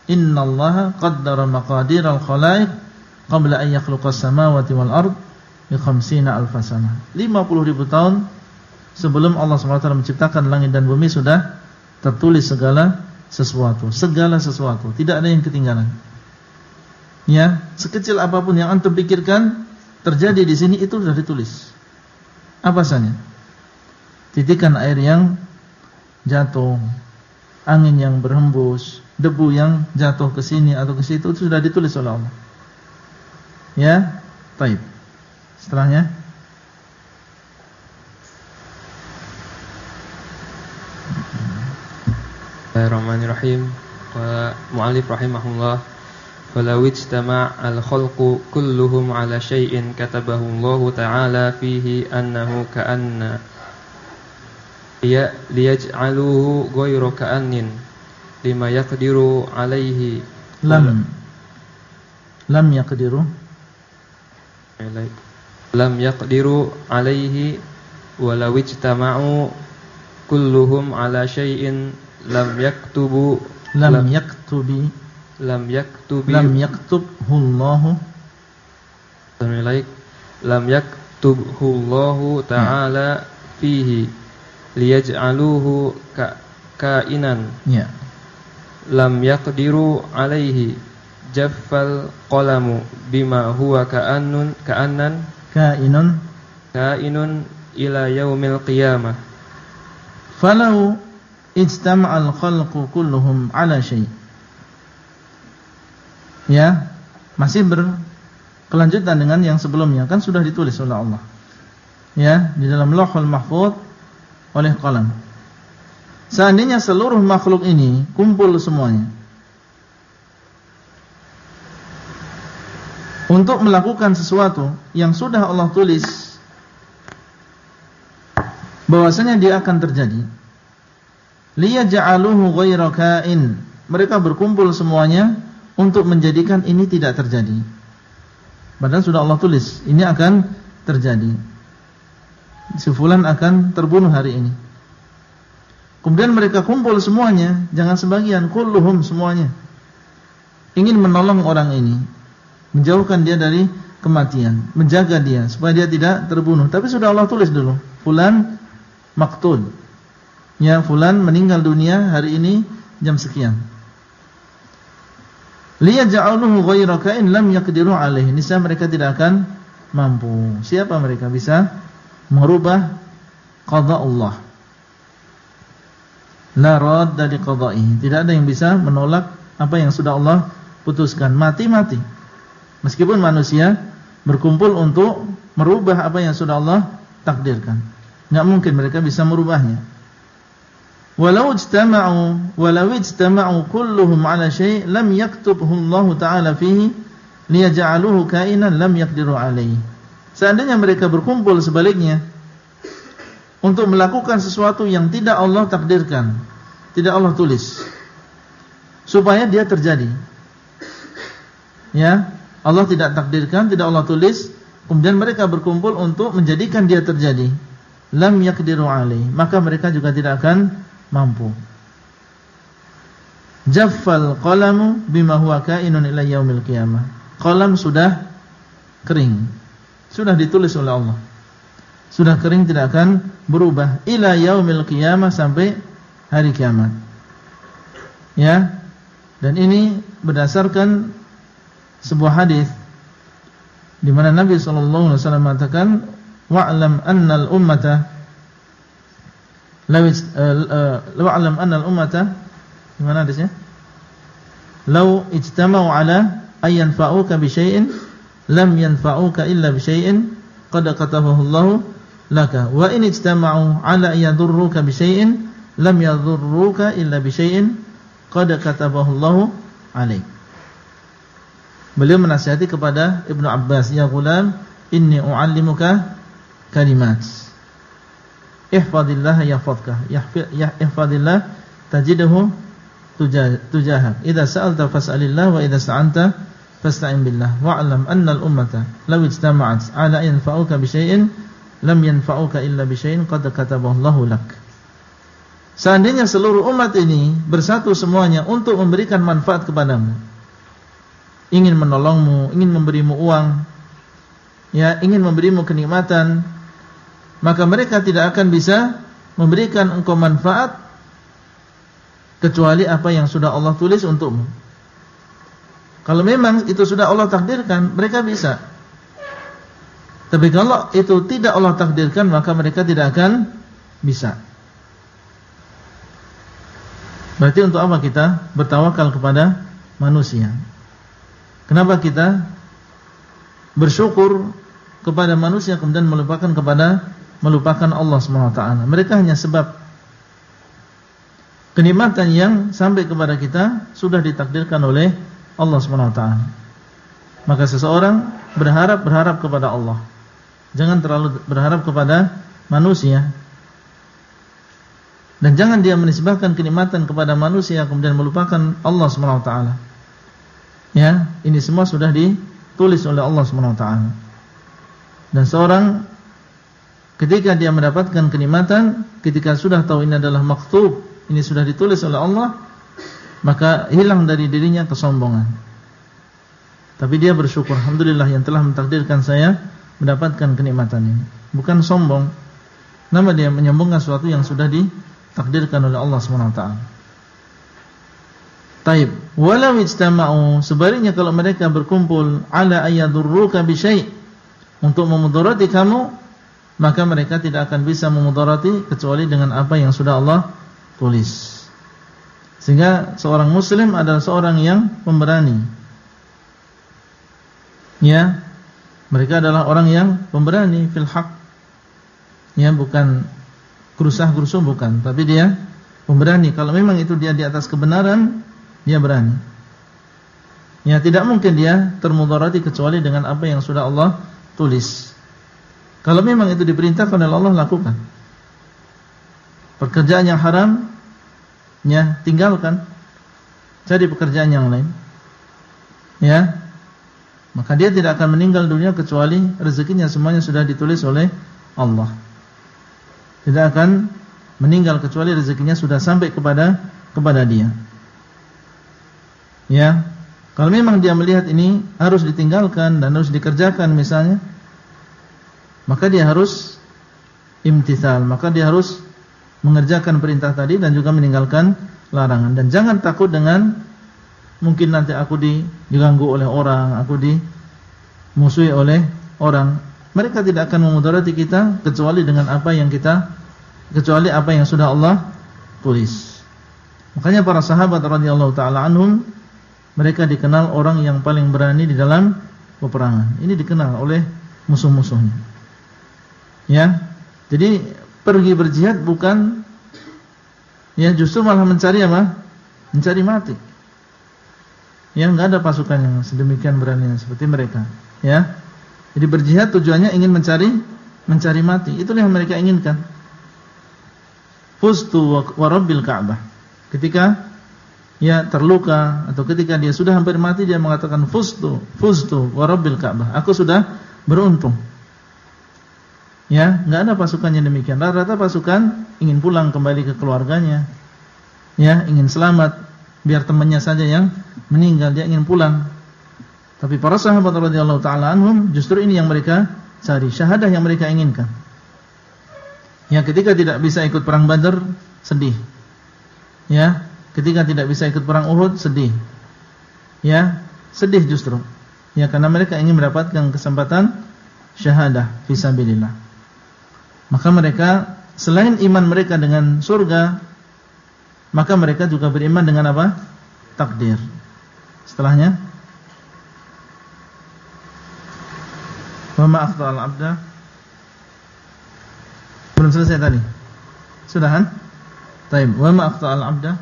innallaha qaddara maqadiral khalaiq qabla an yakhluqas samawati wal ard bi 50 alf sanah. 50.000 tahun sebelum Allah SWT menciptakan langit dan bumi sudah tertulis segala sesuatu, tidak ada yang ketinggalan. Ya, sekecil apapun yang antum pikirkan terjadi di sini itu sudah ditulis. Apa saja? Titikan air yang jatuh, angin yang berhembus, debu yang jatuh ke sini atau ke situ, itu sudah ditulis oleh Allah. Ya, baik. Setelahnya
Bismillahirrahmanirrahim. Wa mu'allif rahimahullah, walau ijtama' al-khalqu kulluhum ala syai'in katabahu Allah ta'ala fihi annahu ka'anna liyaj'aluhu ghayra ka'annin lima yaqdiru alaihi
lam yaqdiru alaihi walau ijtama'u kulluhum ala syai'in lam yaktubhu Allahu ta'ala fihi liyaj'aluhu ka'inan lam yaqdiru alaihi jaffal qalamu bima huwa ka'inun ila yaumil qiyamah. Falau ijtama'al khalqu kulluhum ala syai'. Ya, masih berkelanjutan dengan yang sebelumnya, kan sudah ditulis oleh Allah. Ya, di dalam Lauhul Mahfuz oleh qalam. Seandainya seluruh makhluk ini kumpul semuanya untuk melakukan sesuatu yang sudah Allah tulis bahwasanya dia akan terjadi, liyaj'aluhu ghayra ka'in, mereka berkumpul semuanya untuk menjadikan ini tidak terjadi. Padahal sudah Allah tulis ini akan terjadi. Si fulan akan terbunuh hari ini. Kemudian mereka kumpul semuanya, jangan sebagian, kulluhum semuanya, ingin menolong orang ini, menjauhkan dia dari kematian, menjaga dia supaya dia tidak terbunuh. Tapi sudah Allah tulis dulu, fulan maktul, ya, fulan meninggal dunia hari ini jam sekian. Liyaj'aluhu ghayra ka'in lam yaqdiru alaihi, niscaya mereka tidak akan mampu. Siapa mereka bisa merubah qada Allah? La radda li qada'ihi, tidak ada yang bisa menolak apa yang sudah Allah putuskan. Mati-mati. Meskipun manusia berkumpul untuk merubah apa yang sudah Allah takdirkan, enggak mungkin mereka bisa merubahnya. Walau ijtama'u kulluhum 'ala syai' lam yaktubhu Allah ta'ala fihi liyaj'aluhu ka'inan lam yaqdiru 'alaihi. Seandainya mereka berkumpul sebaliknya untuk melakukan sesuatu yang tidak Allah takdirkan, tidak Allah tulis, supaya dia terjadi, ya, Allah tidak takdirkan, tidak Allah tulis, kemudian mereka berkumpul untuk menjadikan dia terjadi, lam yaqdiru alaihi, maka mereka juga tidak akan mampu. Jaffal qalamu bima huwa kainun ila yaumil qiyamah. Qalam sudah kering, sudah ditulis oleh Allah, sudah kering, tidak akan berubah ila yaumil qiyamah, sampai hari kiamat. Ya. Dan ini berdasarkan sebuah hadis di mana Nabi sallallahu alaihi wasallam mengatakan, wa'lam annal ummata wa'lam annal ummata, gimana hadisnya? Law ijtama'u ala ay yanfa'uka bi syai'in lam yanfa'uka illa bi syai'in qad katabahu Allah laka wa in ijtama'u ala yadurruka bi syai'in lam yadurruka illa bi syai'in qad katabahu Allah alaik. Beliau menasihati kepada Ibnu Abbas, ya gulam, inni u'allimuka kalimat, ihfazillah yahfazka, ihfazillah tajidhu tujahak, idza sa'alta fas'alillah wa idza sta'anta fasta'in billah, wa'lam anna al-ummata law ijtama'at ala yanfa'uka bi syai'in lam yanfa'uka illa bi syai'in qad katabahu Allahu lak. seandainya seluruh umat ini bersatu semuanya untuk memberikan manfaat kepadamu, ingin menolongmu, ingin memberimu uang, ya, ingin memberimu kenikmatan, maka mereka tidak akan bisa memberikan engkau manfaat kecuali apa yang sudah Allah tulis untukmu. Kalau memang itu sudah Allah takdirkan, mereka bisa. Tapi kalau itu tidak Allah takdirkan, maka mereka tidak akan bisa. Berarti untuk apa kita bertawakal kepada manusia? Kenapa kita bersyukur kepada manusia kemudian melupakan Allah SWT? Mereka hanya sebab. Kenikmatan yang sampai kepada kita sudah ditakdirkan oleh Allah SWT. Maka seseorang berharap kepada Allah. Jangan terlalu berharap kepada manusia. Dan jangan dia menisbahkan kenikmatan kepada manusia kemudian melupakan Allah SWT. Ya, ini semua sudah ditulis oleh Allah SWT. Dan seorang ketika dia mendapatkan kenikmatan, ketika sudah tahu ini adalah maktub, ini sudah ditulis oleh Allah, maka hilang dari dirinya kesombongan. Tapi dia bersyukur, alhamdulillah yang telah mentakdirkan saya mendapatkan kenikmatan ini. Bukan sombong. Nama dia menyombongkan sesuatu yang sudah ditakdirkan oleh Allah SWT. Taib, walau ijtama'u, sebaliknya kalau mereka berkumpul ala ayyadurruka bi syai', untuk memudarati kamu, maka mereka tidak akan bisa memudarati kecuali dengan apa yang sudah Allah tulis. Sehingga seorang muslim adalah seorang yang pemberani. Ya, mereka adalah orang yang pemberani fil haq. Ya, bukan gerusah-gerusuh, bukan, tapi dia pemberani. Kalau memang itu dia di atas kebenaran, dia berani. Ya, tidak mungkin dia termudarati kecuali dengan apa yang sudah Allah tulis. Kalau memang itu diperintahkan oleh Allah, lakukan. Pekerjaan yang haram, ya, tinggalkan. Cari pekerjaan yang lain. Ya, maka dia tidak akan meninggal dunia kecuali rezekinya semuanya sudah ditulis oleh Allah. Tidak akan meninggal kecuali rezekinya sudah sampai kepada dia. Ya, kalau memang dia melihat ini harus ditinggalkan dan harus dikerjakan misalnya, maka dia harus imtithal, maka dia harus mengerjakan perintah tadi dan juga meninggalkan larangan. Dan jangan takut dengan mungkin nanti aku diganggu oleh orang, aku dimusuhi oleh orang. Mereka tidak akan memudarati kita kecuali dengan apa yang sudah Allah tulis. Makanya para sahabat radhiyallahu taala anhum, mereka dikenal orang yang paling berani di dalam peperangan. Ini dikenal oleh musuh-musuhnya. Ya, jadi pergi berjihad bukan, ya, justru malah mencari apa? Mencari mati. Ya, enggak ada pasukan yang sedemikian berani seperti mereka. Ya, jadi berjihad tujuannya ingin mencari mati. Itulah yang mereka inginkan. Fustu wa rabbil Ka'bah. Ketika ya terluka atau ketika dia sudah hampir mati, dia mengatakan fustu wa rabbil Ka'bah. Aku sudah beruntung. Ya, enggak ada pasukan yang demikian. Rata-rata pasukan ingin pulang kembali ke keluarganya. Ya, ingin selamat, biar temannya saja yang meninggal, dia ingin pulang. Tapi para sahabat radhiyallahu taala anhum justru ini yang mereka cari, syahadah yang mereka inginkan. Ya, ketika tidak bisa ikut perang Badar, sedih. Ya, ketika tidak bisa ikut perang Uhud, sedih. Ya, sedih justru. Ya, karena mereka ingin mendapatkan kesempatan syahadah fisabilillah. Maka mereka selain iman mereka dengan surga, maka mereka juga beriman dengan apa? Takdir. Setelahnya, wa ma akhta'al 'abda. Belum selesai tadi. Sudah kan? Baik, wa ma akhta'al 'abda.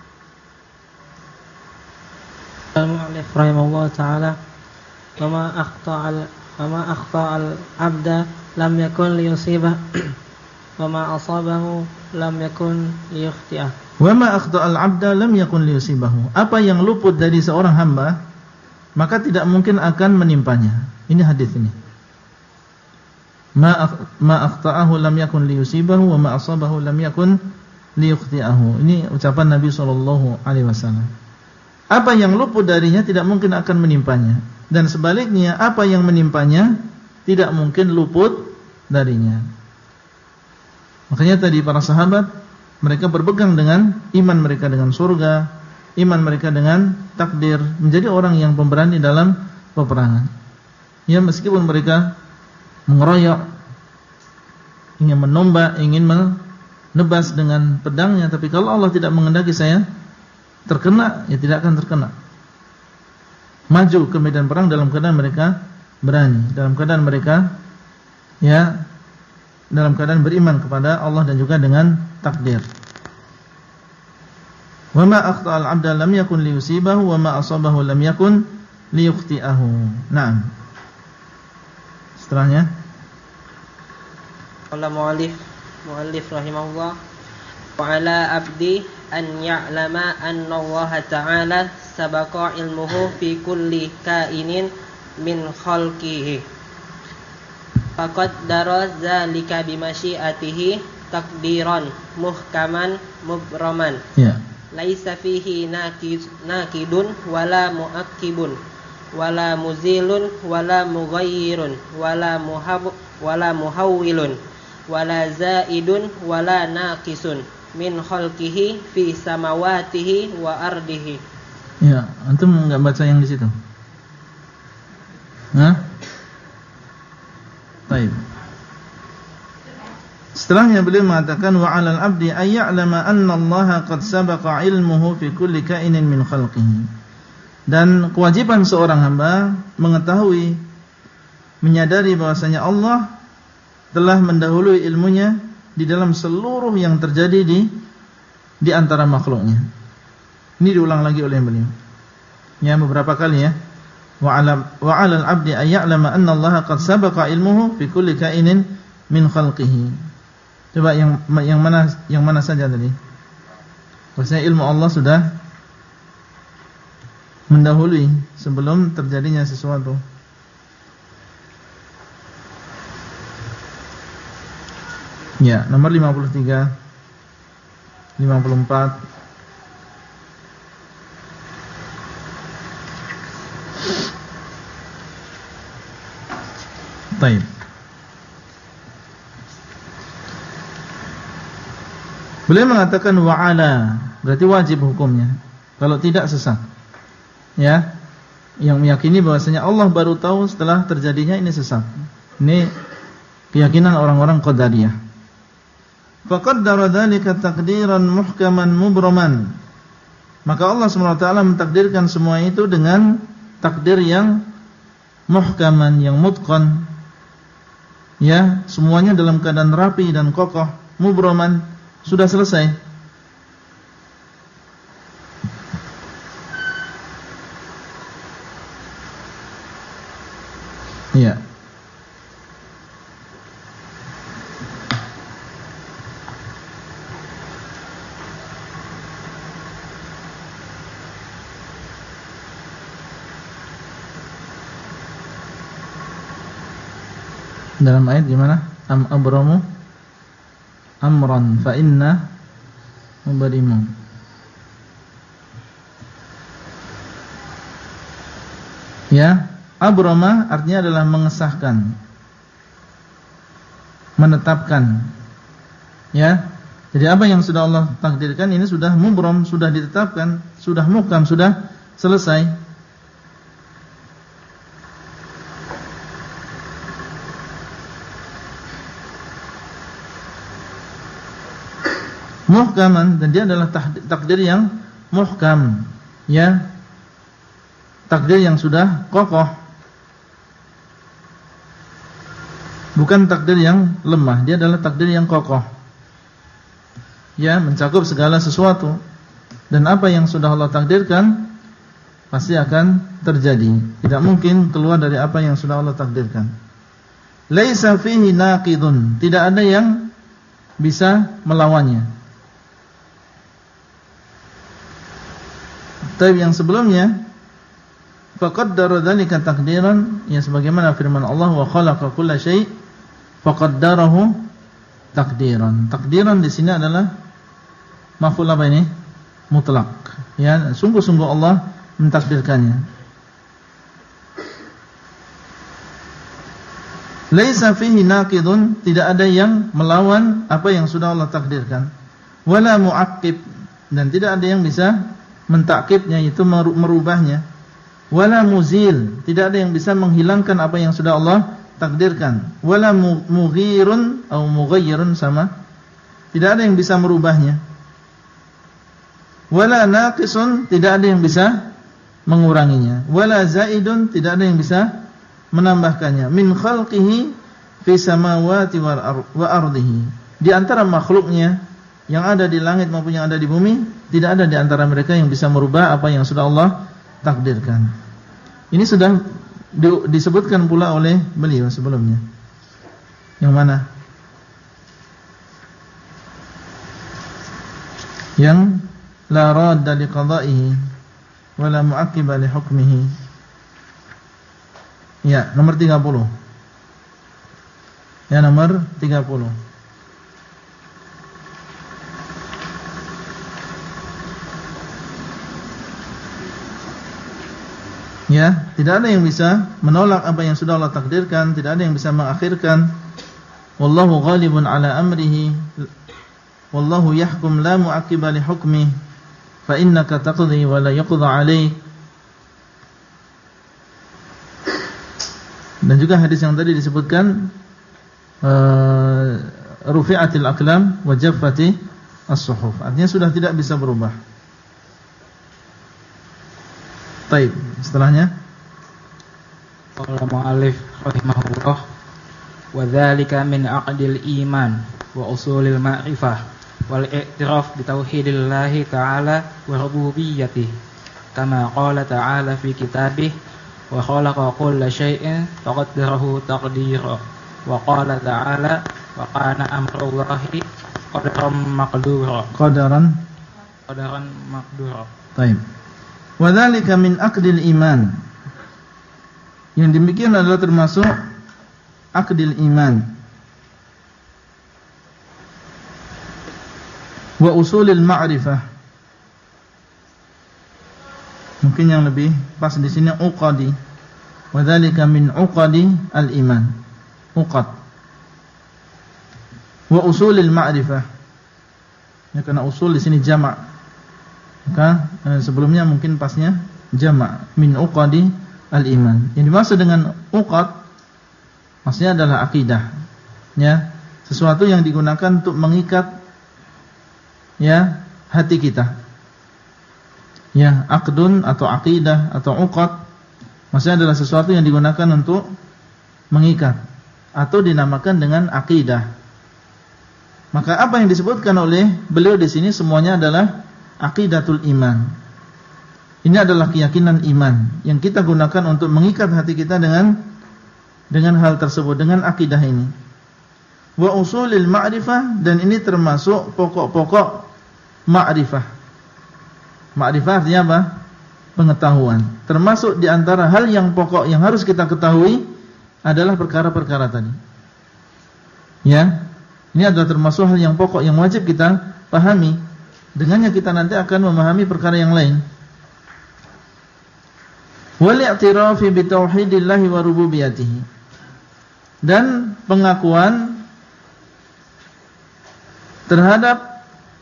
Al-mu'allif rahimahullah ta'ala, wa ma akhta'al 'abda lam yakun liyusibah wa ma asabahu lam yakun liyukhti'ah.
Wa ma akhta'al 'abda lam yakun liyusibahu. Apa yang luput dari seorang hamba, maka tidak mungkin akan menimpanya. Ini hadis ini. Ma akhta'ahu lam yakun liyusibahu wa ma asabahu lam yakun liyukhti'ahu. Ini ucapan Nabi sallallahu alaihi wasallam. Apa yang luput darinya tidak mungkin akan menimpanya, dan sebaliknya apa yang menimpanya tidak mungkin luput darinya. Makanya tadi para sahabat mereka berpegang dengan iman mereka dengan surga, iman mereka dengan takdir, menjadi orang yang pemberani dalam peperangan. Ya, meskipun mereka mengeroyok, ingin menombak, ingin menebas dengan pedangnya, tapi kalau Allah tidak menghendaki saya terkena, ya tidak akan terkena. Maju ke medan perang dalam keadaan mereka berani, dalam keadaan mereka dalam keadaan beriman kepada Allah dan juga dengan takdir. Wa ma akhta'al 'abda lam yakun liyusibahu wa ma asabahu lam yakun liyukhti'ahu. Naam. Setelahnya
qala muallif rahimahullah wa 'ala abdi an ya'lama anna Allah ta'ala sabaqa ilmuhu fi kulli kainin min khalqihi faqad dara zalika bi masyiatihi takdiran muhkaman mubraman laisa fihi nakidun wala muakkibun wala muzilun wala mughayyirun wala muhawwilun wala zaidun wala naqisun min khalqihi fi samawatihi wa ardihi.
Ya, antum enggak baca yang di situ? Hah? Baik. Setelahnya beliau mengatakan wa 'alal 'abdi ay ya'lama anna Allah qad sabaqa 'ilmuhu fi kulli kainin min khalqihi. Dan kewajiban seorang hamba mengetahui, menyadari bahwasanya Allah telah mendahului ilmunya di dalam seluruh yang terjadi di antara makhluknya. Ini diulang lagi oleh beliau. Ya, beberapa kali ya. Wa 'alal 'abdi ay ya'lama anna Allah qad sabaqa ilmuhu fi kulli kainin min khalqihi. Coba yang mana saja tadi? Bahwasanya ilmu Allah sudah mendahului sebelum terjadinya sesuatu. Ya, nomor 53, 54. Baik. Beliau mengatakan wa'ala, berarti wajib hukumnya. Kalau tidak sesat. Ya, yang meyakini bahwasanya Allah baru tahu setelah terjadinya, ini sesat. Ini keyakinan orang-orang Qadariyah. Faqaddara dzalika taqdiran muhkaman mubraman. Maka Allah SWT mentakdirkan semua itu dengan takdir yang muhkaman, yang mutqan. Ya, semuanya dalam keadaan rapi dan kokoh. Mubraman, sudah selesai. Ya. Dalam ayat gimana? Am abramu amran fa inna mubarimun. Ya, abrama artinya adalah mengesahkan, menetapkan. Ya. Jadi apa yang sudah Allah takdirkan ini sudah mubram, sudah ditetapkan, sudah muhkam, sudah selesai. Muhkaman, dan dia adalah takdir yang muhkam, ya, takdir yang sudah kokoh, bukan takdir yang lemah. Dia adalah takdir yang kokoh, ya, mencakup segala sesuatu, dan apa yang sudah Allah takdirkan pasti akan terjadi, tidak mungkin keluar dari apa yang sudah Allah takdirkan. Laisa fihi naqidun, tidak ada yang bisa melawannya. Tapi yang sebelumnya faqaddara dzalika taqdiran, ya, sebagaimana firman Allah wa khalaqa kulla syai' faqaddarahu taqdiran. Takdiran di sini adalah maf'ul apa ini? Mutlak. Ya, sungguh-sungguh Allah mentakdirkannya. Laisa fihi naqidun, tidak ada yang melawan apa yang sudah Allah takdirkan. Wala mu'aqqib, dan tidak ada yang bisa mentakkibnya, itu merubahnya. Wala muzil, tidak ada yang bisa menghilangkan apa yang sudah Allah takdirkan. Wala mughirun atau mughayyirun, sama, tidak ada yang bisa merubahnya. Wala naqisun, tidak ada yang bisa menguranginya. Wala zaidun, tidak ada yang bisa menambahkannya. Min khalqihi fi samawati wa ardihi, di antara makhluknya yang ada di langit maupun yang ada di bumi, tidak ada di antara mereka yang bisa merubah apa yang sudah Allah takdirkan. Ini sudah disebutkan pula oleh beliau sebelumnya. Yang mana? Yang la radda li qada'ihi wa la mu'aqqiba li hukmihi. Ya, nomor 30. Ya, nomor 30. Ya, tidak ada yang bisa menolak apa yang sudah Allah takdirkan, tidak ada yang bisa mengakhirkan. Wallahu ghalibun ala amrihi, wallahu yahkum la mu'aqqiba li hukmihi, fa innaka taqdi wa la yuqda 'alaik. Dan juga hadis yang tadi disebutkan, rufi'atil aqlam wa jaffati as-suhuf, artinya sudah tidak bisa berubah. Baik, setelahnya
qala mu'allif rahimahullah, wa dzalika min aqdil iman wa usulil ma'rifah wal i'tiraf bi tauhidillahi ta'ala wa rububiyyatihi, kama qala ta'ala fi kitabih wa khalaqa kulla syai'in faqaddarahu taqdira, wa qala ta'ala wa kana amrullahi qadaran maqdura.
Baik. Wa dzalika min aqdil iman, yang demikian adalah termasuk aqdil iman. Wa usulil ma'rifah, mungkin yang lebih pas di sini uqadi. Wa dzalika min uqadi al-iman, uqad. Wa usulil ma'rifah, ya, karena usul di sini jamak, maka sebelumnya mungkin pasnya jamak, min uqadi al-iman. Yang dimaksud dengan uqad maksudnya adalah akidah, ya, sesuatu yang digunakan untuk mengikat, ya, hati kita. Ya, aqdun atau aqidah atau uqad maksudnya adalah sesuatu yang digunakan untuk mengikat atau dinamakan dengan akidah. Maka apa yang disebutkan oleh beliau di sini semuanya adalah aqidatul iman. Ini adalah keyakinan iman yang kita gunakan untuk mengikat hati kita dengan hal tersebut, dengan akidah ini. Wa usulil ma'rifah, dan ini termasuk pokok-pokok ma'rifah. Ma'rifah artinya apa? Pengetahuan. Termasuk di antara hal yang pokok yang harus kita ketahui adalah perkara-perkara tadi. Ya, ini adalah termasuk hal yang pokok yang wajib kita pahami. Dengannya kita nanti akan memahami perkara yang lain. Wal i'tirafi bi tauhidillahi wa rububiyyatihi, dan pengakuan terhadap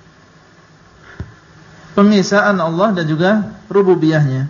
pengesaan Allah dan juga rububiyahnya.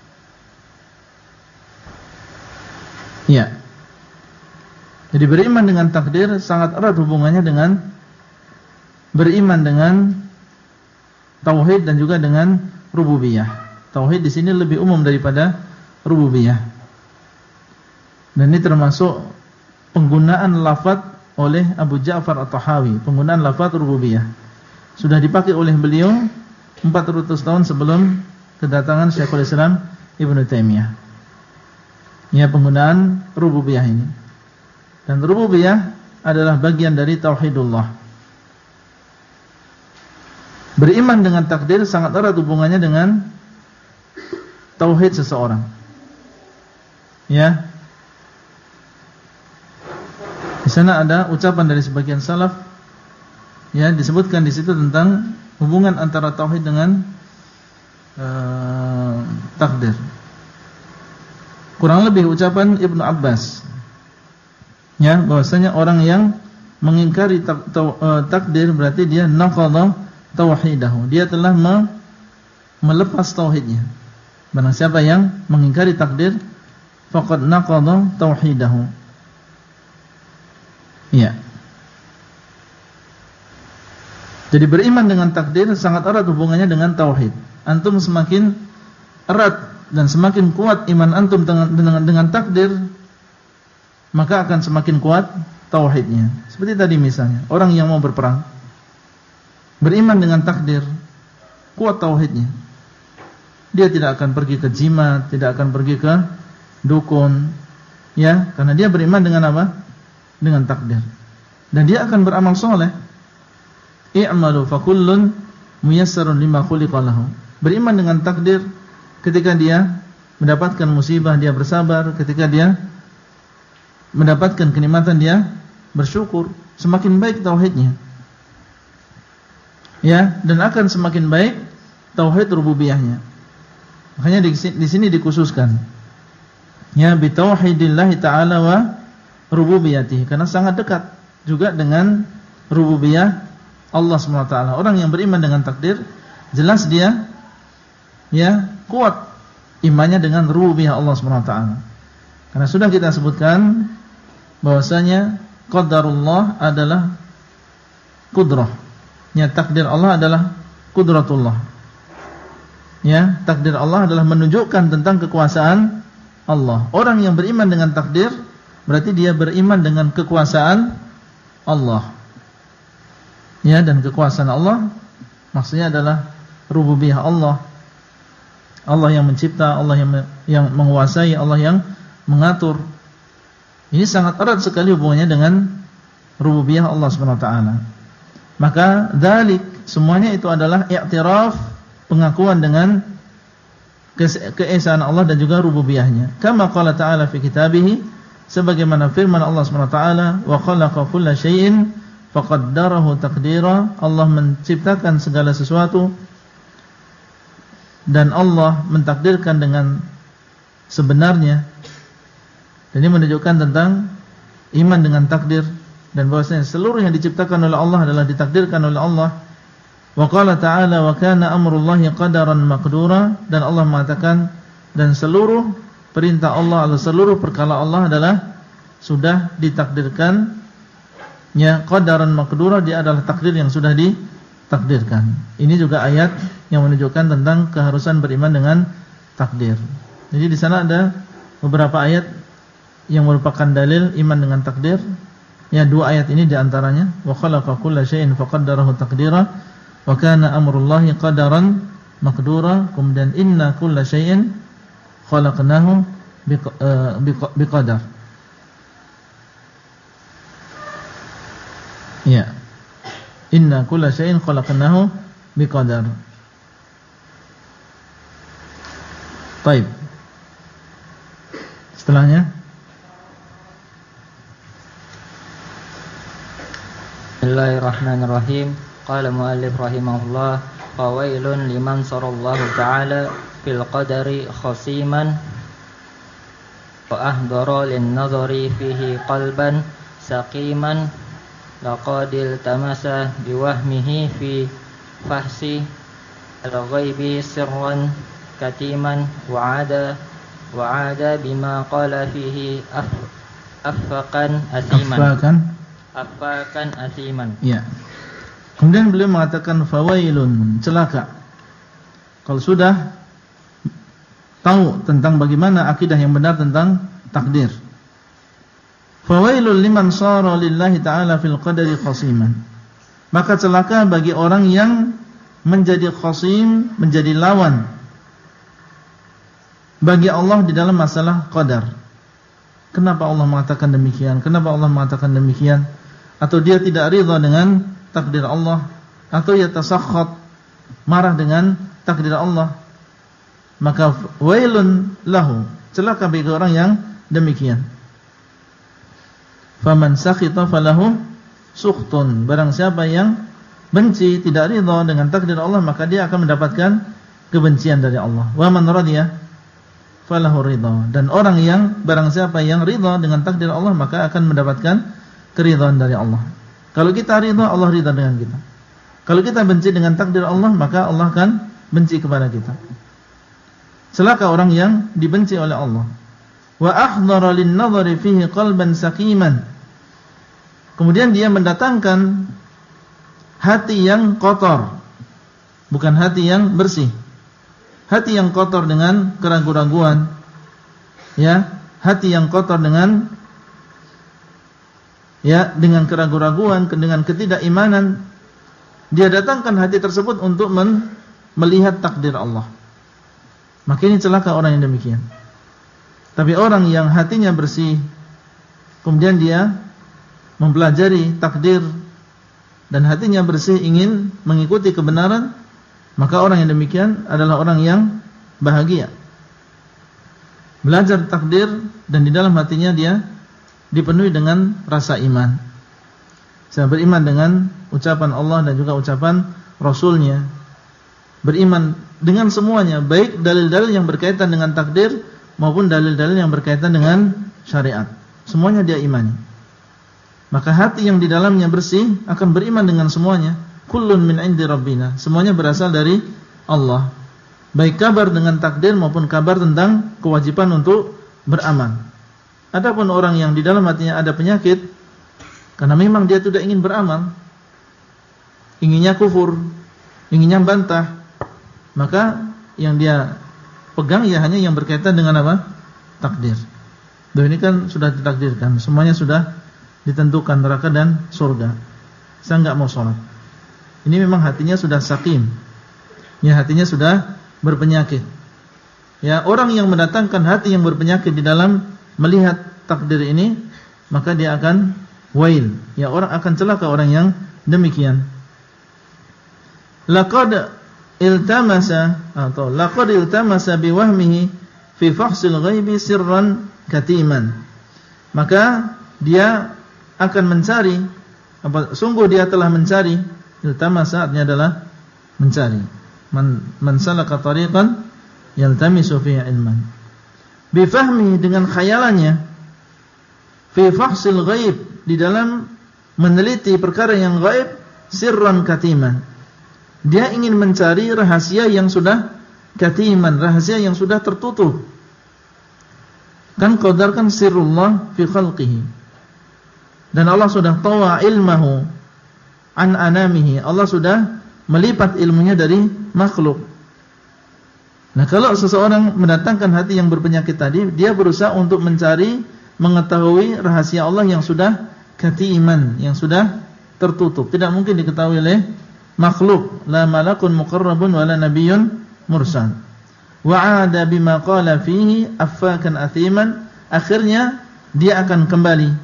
Ya. Jadi beriman dengan takdir sangat erat hubungannya dengan beriman dengan tauhid dan juga dengan rububiyah. Tauhid di sini lebih umum daripada rububiyah. Dan ini termasuk penggunaan lafaz oleh Abu Ja'far At-Tahawi, penggunaan lafaz rububiyah. Sudah dipakai oleh beliau 400 tahun sebelum kedatangan Syekhul Islam Ibnu Taimiyah. Ya, penggunaan rububiyah ini. Dan rububiyah adalah bagian dari tauhidullah. Beriman dengan takdir sangat erat hubungannya dengan tauhid seseorang. Ya. Di sana ada ucapan dari sebagian salaf, ya, disebutkan di situ tentang hubungan antara tauhid dengan takdir. Kurang lebih ucapan Ibnu Abbas, ya, bahwasanya orang yang mengingkari takdir berarti dia naqadha tauhidahu, dia telah melepas tauhidnya. Barang siapa yang mengingkari takdir, faqad naqadha tauhidahu. Ya. Jadi beriman dengan takdir sangat erat hubungannya dengan tauhid. Antum semakin erat dan semakin kuat iman antum dengan takdir, maka akan semakin kuat tauhidnya. Seperti tadi misalnya, orang yang mau berperang beriman dengan takdir, kuat tauhidnya. Dia tidak akan pergi ke jimat, tidak akan pergi ke dukun, ya, karena dia beriman dengan apa? Dengan takdir. Dan dia akan beramal soleh. I'malu fakullun muyassarun lima khuliqa lahu. Beriman dengan takdir, ketika dia mendapatkan musibah dia bersabar, ketika dia mendapatkan kenikmatan dia bersyukur, semakin baik tauhidnya. Ya, dan akan semakin baik tauhid rububiyahnya. Makanya di sini dikhususkan, ya, bi tauhidillahi ta'ala wa rububiyatihi, karena sangat dekat juga dengan rububiyah Allah SWT. Orang yang beriman dengan takdir, jelas dia, ya, kuat imannya dengan rububiyah Allah SWT. Karena sudah kita sebutkan bahwasanya qadarullah adalah kudrah. Ya, takdir Allah adalah kudratullah. Ya, takdir Allah adalah menunjukkan tentang kekuasaan Allah. Orang yang beriman dengan takdir berarti dia beriman dengan kekuasaan Allah. Ya, dan kekuasaan Allah maksudnya adalah rububiyah Allah. Allah yang mencipta, Allah yang menguasai, Allah yang mengatur. Ini sangat erat sekali hubungannya dengan rububiyah Allah SWT. Maka dzalik, semuanya itu adalah i'tiraf, pengakuan dengan keesaan Allah dan juga rububiyahnya. Kama qala ta'ala fi kitabih, sebagaimana firman Allah SWT, wa khalaqa kulla syai'in faqaddarahu taqdira. Allah menciptakan segala sesuatu dan Allah mentakdirkan dengan sebenarnya. Dan ini menunjukkan tentang iman dengan takdir, dan bahwasanya seluruh yang diciptakan oleh Allah adalah ditakdirkan oleh Allah. Wa qala ta'ala wa kana amrullahi qadaran maqdura, dan Allah mengatakan dan seluruh perintah Allah atau seluruh perkara Allah adalah sudah ditakdirkan. Ya, qadaran maqdura, dia adalah takdir yang sudah ditakdirkan. Ini juga ayat yang menunjukkan tentang keharusan beriman dengan takdir. Jadi di sana ada beberapa ayat yang merupakan dalil iman dengan takdir. Ya, dua ayat ini diantaranya, wa khalaqa kulla syai'in faqaddarahu taqdira, wa kana amrullahi qadaran maqdura. Kemudian inna kulla syai'in khalaqnahu biqadar. Ya, inna kulla syai'in khalaqnahu biqadar. Baik. Setelahnya,
Bismillahirrahmanirrahim. Qala mu'allif rahimahullah, fawailun liman sarallahu ta'ala fil qadari khasiman wa ahdara lin nazari fihi qalban saqiman laqadil tamasa biwahmihi fi fahsi al-ghaibi sirran katiman wa ada bima qala fihi afaqan asiman.
Ya. Kemudian beliau mengatakan fawailun, celaka. Kalau sudah tahu tentang bagaimana akidah yang benar tentang takdir. Fawailul liman sara lillahi ta'ala fil qadari khasiman. Maka celaka bagi orang yang menjadi khasim, menjadi lawan bagi Allah di dalam masalah qadar. Kenapa Allah mengatakan demikian? Kenapa Allah mengatakan demikian? Atau dia tidak ridha dengan takdir Allah, atau ia tasakhat, marah dengan takdir Allah, maka wailun lahu, celaka bagi orang yang demikian. Faman sakhita falahu sukhtun, barang siapa yang benci, tidak ridha dengan takdir Allah, maka dia akan mendapatkan kebencian dari Allah. Wa man radiya falahu ridha. Dan orang yang barang siapa yang ridha dengan takdir Allah, maka akan mendapatkan keridhaan dari Allah. Kalau kita ridha, Allah ridha dengan kita. Kalau kita benci dengan takdir Allah, maka Allah akan benci kepada kita. Celaka orang yang dibenci oleh Allah. Wa ahdara lin-nadhari fihi qalban saqiman. Kemudian dia mendatangkan hati yang kotor, bukan hati yang bersih. Hati yang kotor dengan keraguan-raguan, ya, hati yang kotor dengan keraguan-raguan, dengan ketidakimanan. Dia datangkan hati tersebut untuk melihat takdir Allah. Maka ini celaka orang yang demikian. Tapi orang yang hatinya bersih, kemudian dia mempelajari takdir dan hatinya bersih ingin mengikuti kebenaran, maka orang yang demikian adalah orang yang bahagia. Belajar takdir dan di dalam hatinya dia dipenuhi dengan rasa iman. Saya beriman dengan ucapan Allah dan juga ucapan Rasulnya. Beriman dengan semuanya, baik dalil-dalil yang berkaitan dengan takdir maupun dalil-dalil yang berkaitan dengan syariat. Semuanya dia imani. Maka hati yang di dalamnya bersih akan beriman dengan semuanya. Kullun min indi rabbina. Semuanya berasal dari Allah. Baik kabar dengan takdir maupun kabar tentang kewajiban untuk beramal. Adapun orang yang di dalam hatinya ada penyakit, karena memang dia tidak ingin beramal, inginnya kufur, inginnya bantah, maka yang dia pegang ya hanya yang berkaitan dengan apa? Takdir. Dan ini kan sudah ditakdirkan, semuanya sudah ditentukan neraka dan surga. Saya enggak mau sholat. Ini memang hatinya sudah sakim. Ya, hatinya sudah berpenyakit. Ya, orang yang mendatangkan hati yang berpenyakit di dalam melihat takdir ini, maka dia akan wail. Ya, orang akan celaka orang yang demikian. Laqad iltamasa biwahmihi fi fahsil ghaibi sirran katiman. Maka dia akan mencari, sungguh dia telah mencari. Iltamasa artinya adalah mencari. Man salaka tariqan yaltamisu fihi ilman. Bi fahmi, dengan khayalannya, fi fahsil ghaib, di dalam meneliti perkara yang gaib, sirran katiman. Dia ingin mencari rahasia yang sudah katiman, rahasia yang sudah tertutup. Kan qadarkan sirrullah fi khalqihi. Dan Allah sudah tawa ilmahu an anamihi. Allah sudah melipat ilmunya dari makhluk. Nah, kalau seseorang mendatangkan hati yang berpenyakit tadi, dia berusaha untuk mencari, mengetahui rahasia Allah yang sudah katiman, yang sudah tertutup, tidak mungkin diketahui oleh makhluk. La malakun muqarrabun wala nabiyyun mursal. Wa'ada bima qala fihi affakan athiman. Akhirnya dia akan kembali,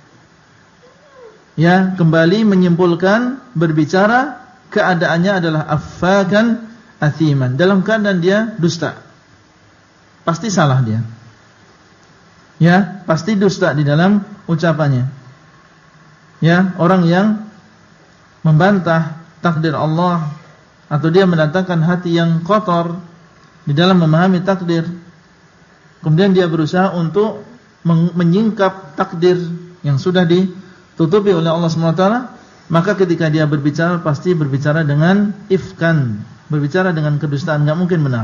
ya, kembali menyimpulkan, berbicara, keadaannya adalah affakan athiman, dalam keadaan dia dusta. Pasti salah dia. Ya, pasti dusta di dalam ucapannya. Ya, orang yang membantah takdir Allah, atau dia mendatangkan hati yang kotor di dalam memahami takdir, kemudian dia berusaha untuk menyingkap takdir yang sudah ditutupi oleh Allah SWT, maka ketika dia berbicara pasti berbicara dengan ifkan, berbicara dengan kedustaan, enggak mungkin benar.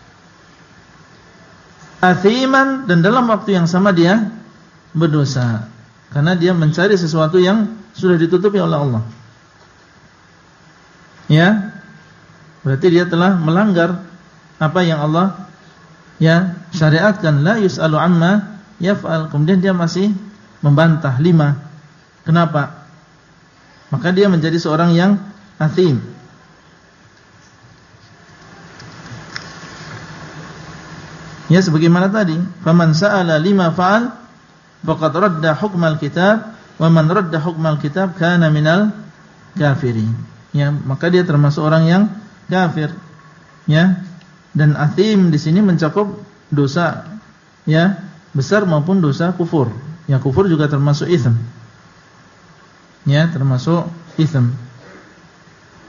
Athiman, dan dalam waktu yang sama dia berdosa, karena dia mencari sesuatu yang sudah ditutupi oleh Allah. Ya, berarti dia telah melanggar apa yang Allah ya syariatkan. La yus'alu amma yaf'al. Kemudian dia masih membantah. 5. Kenapa? Maka dia menjadi seorang yang athim. Ya, sebagaimana tadi, faman sa'ala lima fa'al faqad radda hukmal kitab wa man radda hukmal kitab kana minal kafirin. Ya, maka dia termasuk orang yang kafir. Ya. Dan athim di sini mencakup dosa ya besar maupun dosa kufur. Ya, kufur juga termasuk itsm. Ya, termasuk itsm.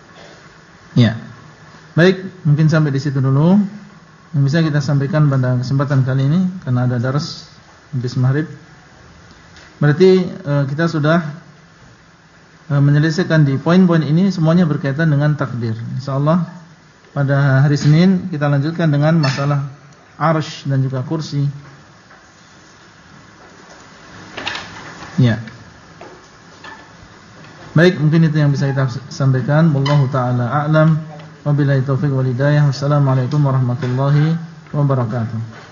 Ya. Baik, mungkin sampai di situ dulu yang bisa kita sampaikan pada kesempatan kali ini karena ada dars habis maghrib. Berarti kita sudah menyelesaikan di poin-poin ini, semuanya berkaitan dengan takdir. Insyaallah pada hari Senin kita lanjutkan dengan masalah arsy dan juga kursi. Ya. Baik, mungkin itu yang bisa kita sampaikan. Wallahu taala a'lam. Wabillahi taufiq wal hidayah. Wassalamualaikum warahmatullahi wabarakatuh.